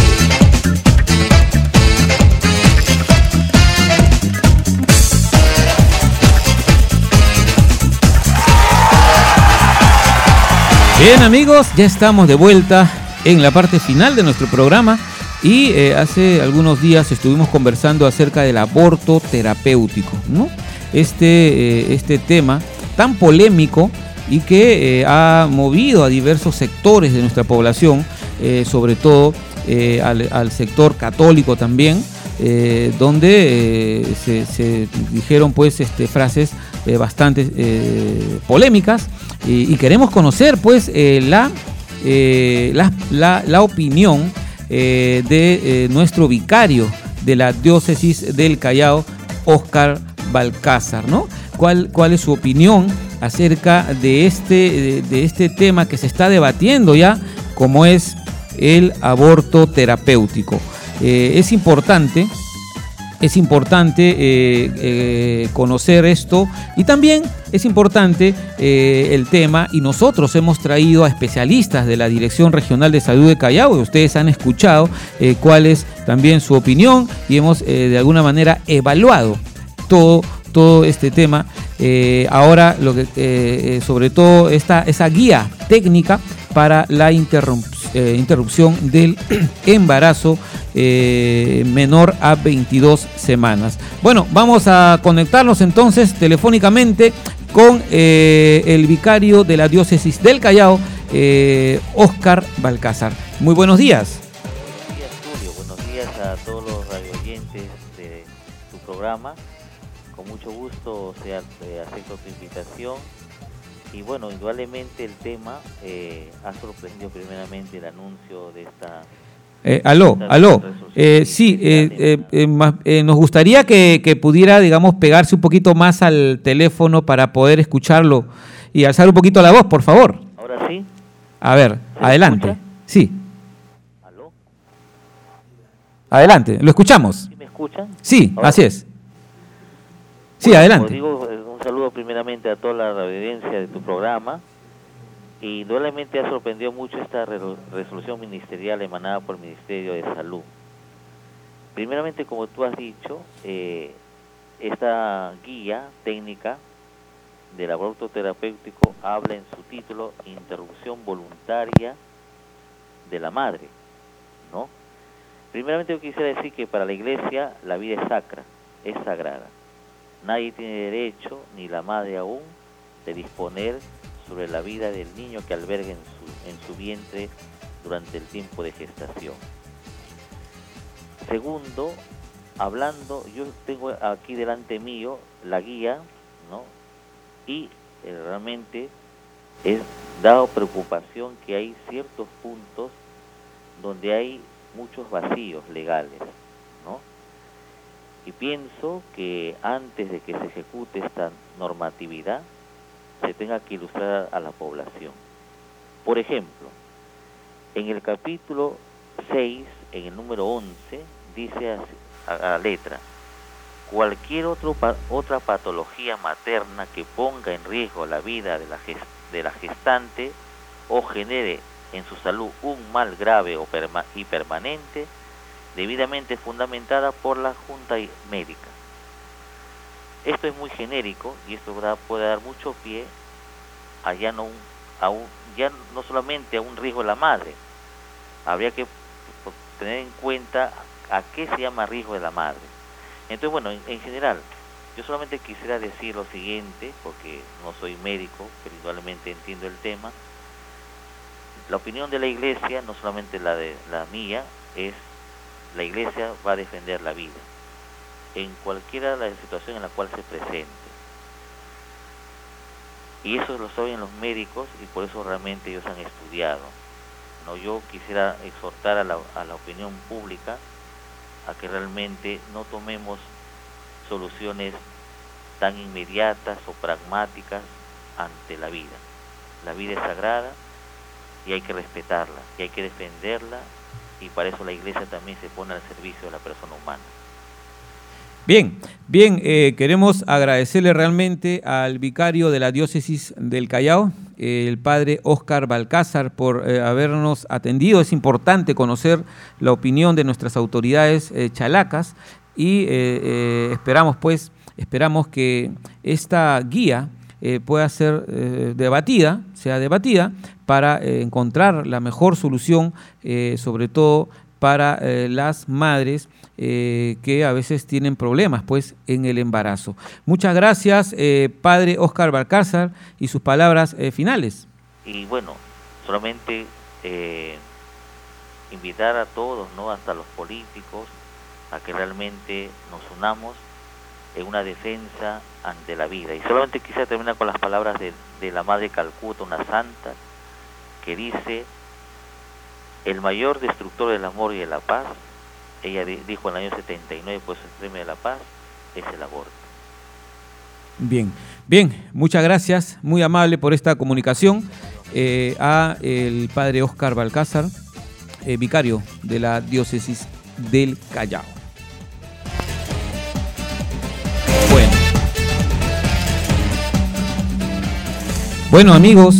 Bien amigos, ya estamos de vuelta en la parte final de nuestro programa y eh, hace algunos días estuvimos conversando acerca del aborto terapéutico, ¿no? Este, eh, este tema tan polémico y que eh, ha movido a diversos sectores de nuestra población, eh, sobre todo eh, al, al sector católico también, eh, donde eh, se, se dijeron pues este, frases eh, bastante eh, polémicas. Y, y queremos conocer pues eh, la, eh, la, la, la opinión eh, de eh, nuestro vicario de la diócesis del Callao, Óscar Balcázar, ¿no? ¿Cuál, cuál es su opinión acerca de este, de, de este tema que se está debatiendo ya, como es el aborto terapéutico? Eh, es importante Es importante eh, eh, conocer esto y también es importante eh, el tema, y nosotros hemos traído a especialistas de la Dirección Regional de Salud de Callao y ustedes han escuchado eh, cuál es también su opinión y hemos eh, de alguna manera evaluado todo, todo este tema. Eh, ahora, lo que, eh, sobre todo esta, esa guía técnica para la interrup eh, interrupción del embarazo eh, menor a veintidós semanas. Bueno, vamos a conectarnos entonces telefónicamente con eh, el vicario de la diócesis del Callao, eh, Óscar Balcázar. Muy buenos días. Buenos días, Tulio. Buenos días a todos los radioyentes de tu programa. Con mucho gusto se acepto tu invitación. Y bueno, indudablemente el tema eh, ha sorprendido primeramente el anuncio de esta... Eh, aló, esta aló. Eh, sí, eh, eh, eh, más, eh, nos gustaría que, que pudiera, digamos, pegarse un poquito más al teléfono para poder escucharlo y alzar un poquito la voz, por favor. Ahora sí. A ver, adelante. Escucha? Sí. ¿Aló? Adelante, lo escuchamos. ¿Sí me escuchan? Sí, Ahora, así es. Sí, bueno, adelante. Como digo, un saludo primeramente a toda la audiencia de tu programa. Y indudablemente ha sorprendido mucho esta re resolución ministerial emanada por el Ministerio de Salud. Primeramente, como tú has dicho, eh, esta guía técnica del aborto terapéutico habla en su título Interrupción voluntaria de la madre, ¿no? Primeramente yo quisiera decir que para la Iglesia la vida es sacra, es sagrada. Nadie tiene derecho, ni la madre aún, de disponer sobre la vida del niño que alberga en su, en su vientre durante el tiempo de gestación. Segundo, hablando, yo tengo aquí delante mío la guía, ¿no? Y eh, realmente es dado preocupación que hay ciertos puntos donde hay muchos vacíos legales, ¿no? Y pienso que antes de que se ejecute esta normatividad, se tenga que ilustrar a la población. Por ejemplo, en el capítulo seis, en el número once, dice así, a la letra: cualquier otro, otra patología materna que ponga en riesgo la vida de la, gest, de la gestante o genere en su salud un mal grave o perma, y permanente, debidamente fundamentada por la Junta Médica. Esto es muy genérico y esto da, puede dar mucho pie a ya, no, a un, ya no solamente a un riesgo de la madre. Habría que tener en cuenta a qué se llama riesgo de la madre. Entonces, bueno, en, en general, yo solamente quisiera decir lo siguiente, porque no soy médico, pero indudablemente entiendo el tema. La opinión de la Iglesia, no solamente la de la mía, es la Iglesia va a defender la vida en cualquiera de las situaciones en la cual se presente. Y eso lo saben los médicos y por eso realmente ellos han estudiado. No, yo quisiera exhortar a la, a la opinión pública a que realmente no tomemos soluciones tan inmediatas o pragmáticas ante la vida. La vida es sagrada y hay que respetarla, y hay que defenderla, y para eso la Iglesia también se pone al servicio de la persona humana. Bien, bien, eh, queremos agradecerle realmente al vicario de la diócesis del Callao, eh, el padre Óscar Balcázar, por eh, habernos atendido. Es importante conocer la opinión de nuestras autoridades eh, chalacas y eh, eh, esperamos pues, esperamos que esta guía eh, pueda ser eh, debatida, sea debatida para eh, encontrar la mejor solución, eh, sobre todo para eh, las madres eh, que a veces tienen problemas pues en el embarazo. Muchas gracias, eh, padre Óscar Balcázar, y sus palabras eh, finales. Y bueno, solamente eh, invitar a todos, ¿no?, hasta los políticos, a que realmente nos unamos en una defensa ante la vida. Y solamente quisiera terminar con las palabras de, de la Madre Calcuta, una santa, que dice: el mayor destructor del amor y de la paz, ella dijo en el año setenta y nueve, pues el premio de la paz es el aborto. Bien, bien, muchas gracias, muy amable por esta comunicación eh, a el padre Óscar Balcázar, eh, vicario de la diócesis del Callao. Bueno, bueno amigos,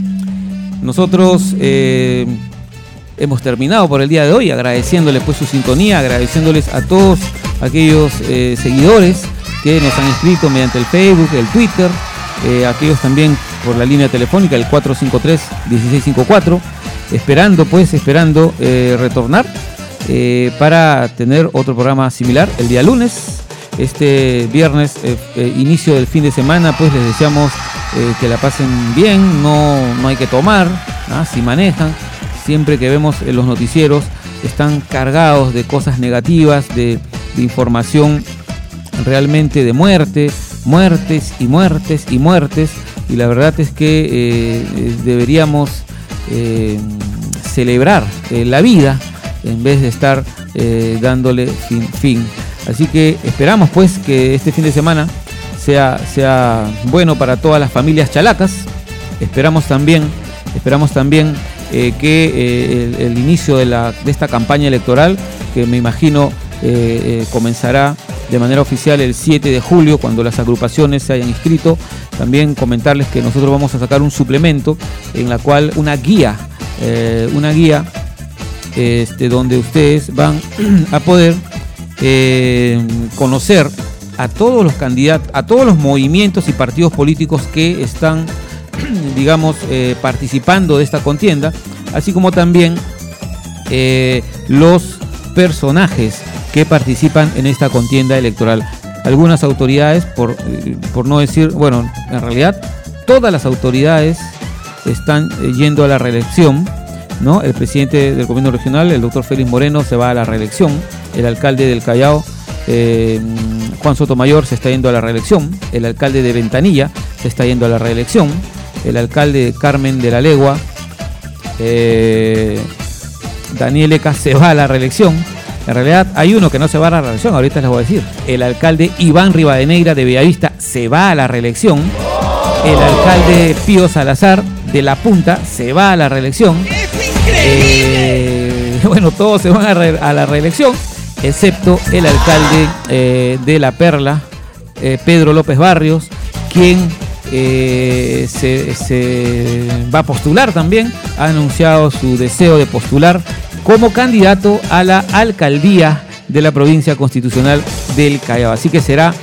nosotros eh, hemos terminado por el día de hoy, agradeciéndoles pues su sintonía, agradeciéndoles a todos aquellos eh, seguidores que nos han escrito mediante el Facebook, el Twitter, eh, aquellos también por la línea telefónica, el cuatro cinco tres, uno seis cinco cuatro, esperando pues, esperando eh, retornar eh, para tener otro programa similar el día lunes. Este viernes, eh, eh, inicio del fin de semana, pues les deseamos eh, que la pasen bien, no, no hay que tomar, ¿ah? Si manejan. Siempre que vemos en los noticieros están cargados de cosas negativas, de, de información realmente de muerte, muertes y muertes y muertes, y la verdad es que eh, deberíamos eh, celebrar eh, la vida en vez de estar eh, dándole fin, fin. Así que esperamos pues que este fin de semana sea, sea bueno para todas las familias chalacas. Esperamos también, esperamos también Eh, que eh, el, el inicio de, la, de esta campaña electoral, que me imagino eh, eh, comenzará de manera oficial el siete de julio, cuando las agrupaciones se hayan inscrito. También comentarles que nosotros vamos a sacar un suplemento en la cual una guía, eh, una guía este, donde ustedes van a poder eh, conocer a todos los candidatos, a todos los movimientos y partidos políticos que están digamos, eh, participando de esta contienda, así como también eh, los personajes que participan en esta contienda electoral. Algunas autoridades, por, eh, por no decir, bueno, en realidad todas las autoridades están eh, yendo a la reelección, ¿no? El presidente del gobierno regional, el doctor Félix Moreno, se va a la reelección. El alcalde del Callao, eh, Juan Sotomayor, se está yendo a la reelección. El alcalde de Ventanilla se está yendo a la reelección. El alcalde Carmen de la Legua, eh, Daniel Eca, se va a la reelección. En realidad hay uno que no se va a la reelección, ahorita les voy a decir. El alcalde Iván Rivadeneira de Bellavista se va a la reelección. El alcalde Pío Salazar de La Punta se va a la reelección. Eh, bueno, todos se van a, re, a la reelección, excepto el alcalde eh, de La Perla, eh, Pedro López Barrios, quien eh, se, se va a postular también, ha anunciado su deseo de postular como candidato a la alcaldía de la provincia constitucional del Callao. Así que será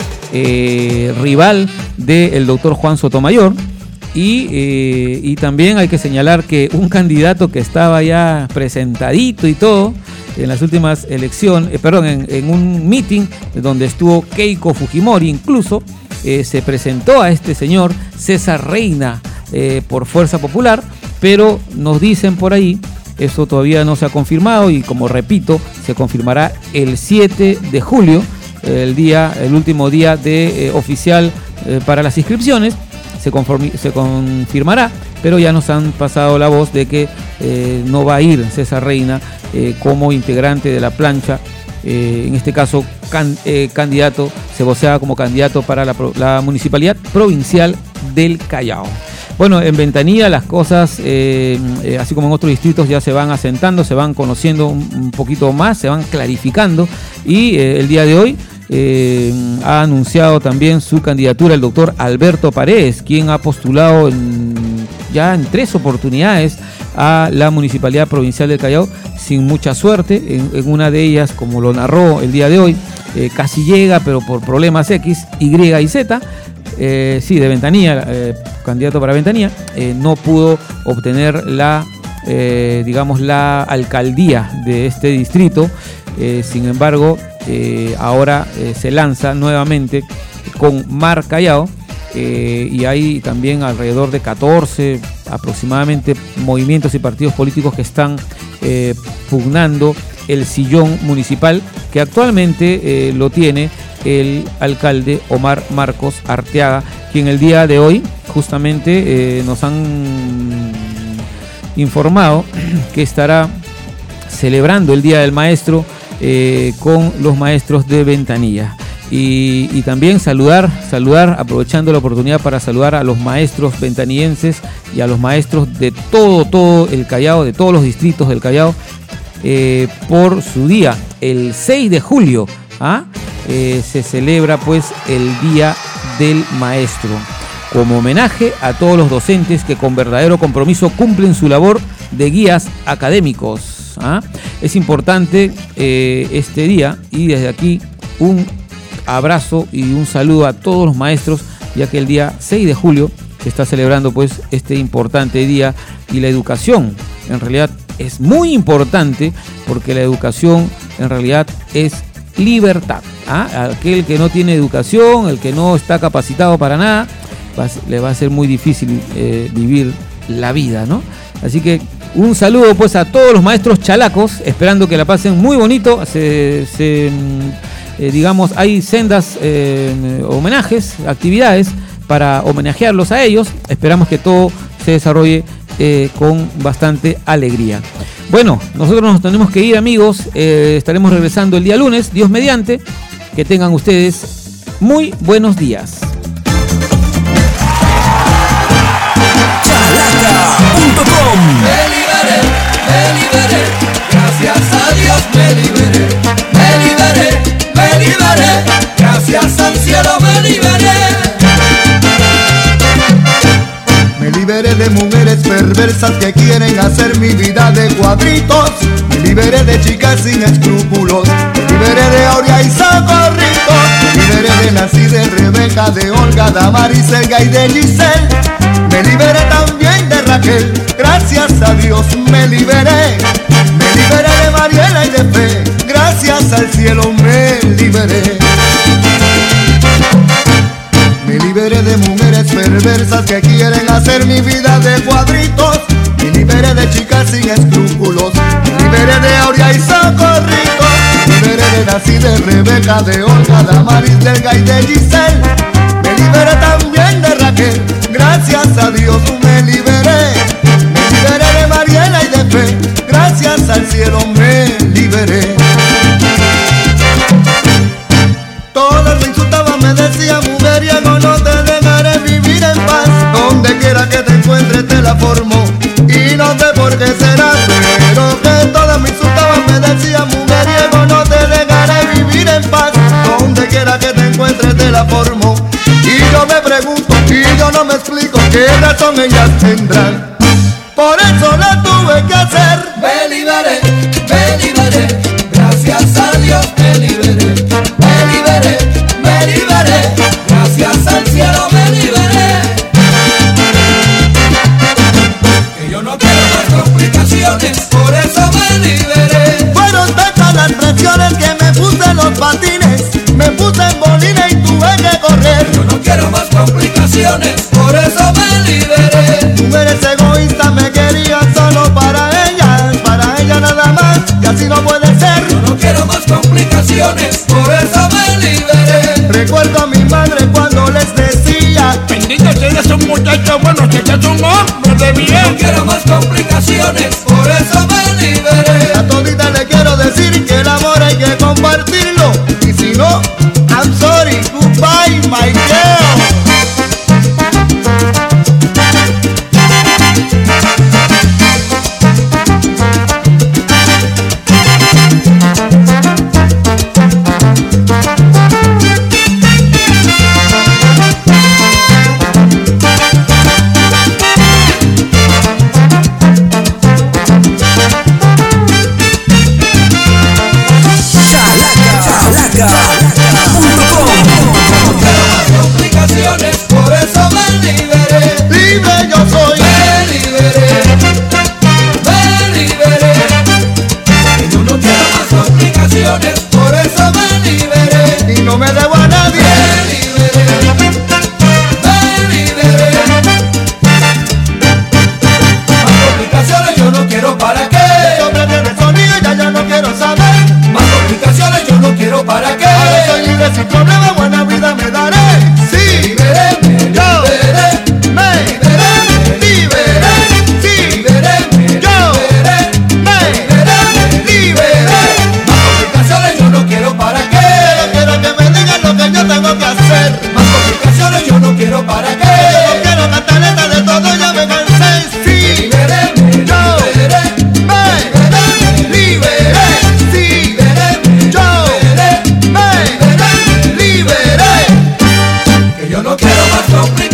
eh, rival del doctor Juan Sotomayor. Y, eh, y también hay que señalar que un candidato que estaba ya presentadito y todo en las últimas elecciones, eh, perdón, en, en un meeting donde estuvo Keiko Fujimori, incluso eh, se presentó a este señor César Reina eh, por Fuerza Popular, pero nos dicen por ahí, eso todavía no se ha confirmado y como repito, se confirmará el siete de julio, el día, el último día de eh, oficial eh, para las inscripciones. Se, conformi, se confirmará, pero ya nos han pasado la voz de que eh, no va a ir César Reina eh, como integrante de la plancha, eh, en este caso can, eh, candidato, se vocea como candidato para la, la Municipalidad Provincial del Callao. Bueno, en Ventanilla las cosas, eh, eh, así como en otros distritos, ya se van asentando, se van conociendo un, un poquito más, se van clarificando y eh, el día de hoy Eh, ha anunciado también su candidatura el doctor Alberto Paredes, quien ha postulado en, ya en tres oportunidades a la Municipalidad Provincial del Callao sin mucha suerte. En, en una de ellas, como lo narró el día de hoy, eh, casi llega, pero por problemas X, Y y Z. Eh, sí, de Ventanilla, eh, candidato para Ventanilla, eh, no pudo obtener la, eh, digamos, la alcaldía de este distrito. Eh, sin embargo, eh, ahora eh, se lanza nuevamente con Mar Callao eh, y hay también alrededor de catorce aproximadamente movimientos y partidos políticos que están eh, pugnando el sillón municipal que actualmente eh, lo tiene el alcalde Omar Marcos Arteaga, quien el día de hoy justamente eh, nos han informado que estará celebrando el Día del Maestro Eh, con los maestros de Ventanilla y, y también saludar, saludar, aprovechando la oportunidad para saludar a los maestros ventanillenses y a los maestros de todo, todo el Callao, de todos los distritos del Callao, eh, por su día, el seis de julio, ¿ah? eh, se celebra pues el Día del Maestro, como homenaje a todos los docentes que con verdadero compromiso cumplen su labor de guías académicos. ¿Ah? Es importante eh, este día y desde aquí un abrazo y un saludo a todos los maestros, ya que el día seis de julio se está celebrando pues este importante día y la educación en realidad es muy importante porque la educación en realidad es libertad. ¿Ah? Aquel que no tiene educación, el que no está capacitado para nada, va a, le va a ser muy difícil eh, vivir la vida, ¿no? Así que un saludo pues a todos los maestros chalacos, esperando que la pasen muy bonito. Se, se, eh, digamos, hay sendas eh, homenajes, actividades para homenajearlos a ellos. Esperamos que todo se desarrolle eh, con bastante alegría. Bueno, nosotros nos tenemos que ir, amigos. Eh, estaremos regresando el día lunes, Dios mediante. Que tengan ustedes muy buenos días. Me liberé, me liberé, gracias a Dios me liberé, me liberé, me liberé, gracias al cielo me liberé. Me liberé de mujeres perversas que quieren hacer mi vida de cuadritos. Me liberé de chicas sin escrúpulos. Me liberé de Aurea y Socorrito. Me liberé de Nancy, de Rebeca, de Olga, Damaris, Elga y de Giselle. Me liberé también de Raquel, gracias a Dios me liberé. Me liberé de Mariela y de Fe, gracias al cielo me liberé. Me liberé de mujeres perversas que quieren hacer mi vida de cuadritos. Me liberé de chicas sin escrúpulos. Me liberé de Aurea y Socorrito. Me liberé de Nancy, de Rebeca, de Olga, Damaris, de Elga y de Giselle. Me liberé también de Raquel, gracias a Dios me liberé. Me liberé de Mariela y de Fe, gracias al cielo me liberé. Todas me insultaban, me decían mujeriego, no te dejaré vivir en paz. Donde quiera que te encuentres te la forma la formó. Y yo me pregunto, y yo no me explico qué razón ellas tendrán. Por eso la tuve que hacer. Me liberé, me liberé, gracias a Dios me liberé. Me liberé, me liberé, gracias al cielo me liberé. Que yo no quiero más complicaciones, por eso me liberé. Fueron tantas las presiones que me puse en los patines, me puse en bolina y tuve que correr. Yo no quiero más complicaciones, por eso me liberé. Mujeres egoístas me querían solo para ellas, para ellas nada más, y así no puede ser. Yo no quiero más complicaciones, por eso me liberé. Recuerdo a mi madre cuando les decía: bendito, si eres un muchacho bueno, si eres un hombre de bien. Yo no quiero más complicaciones, por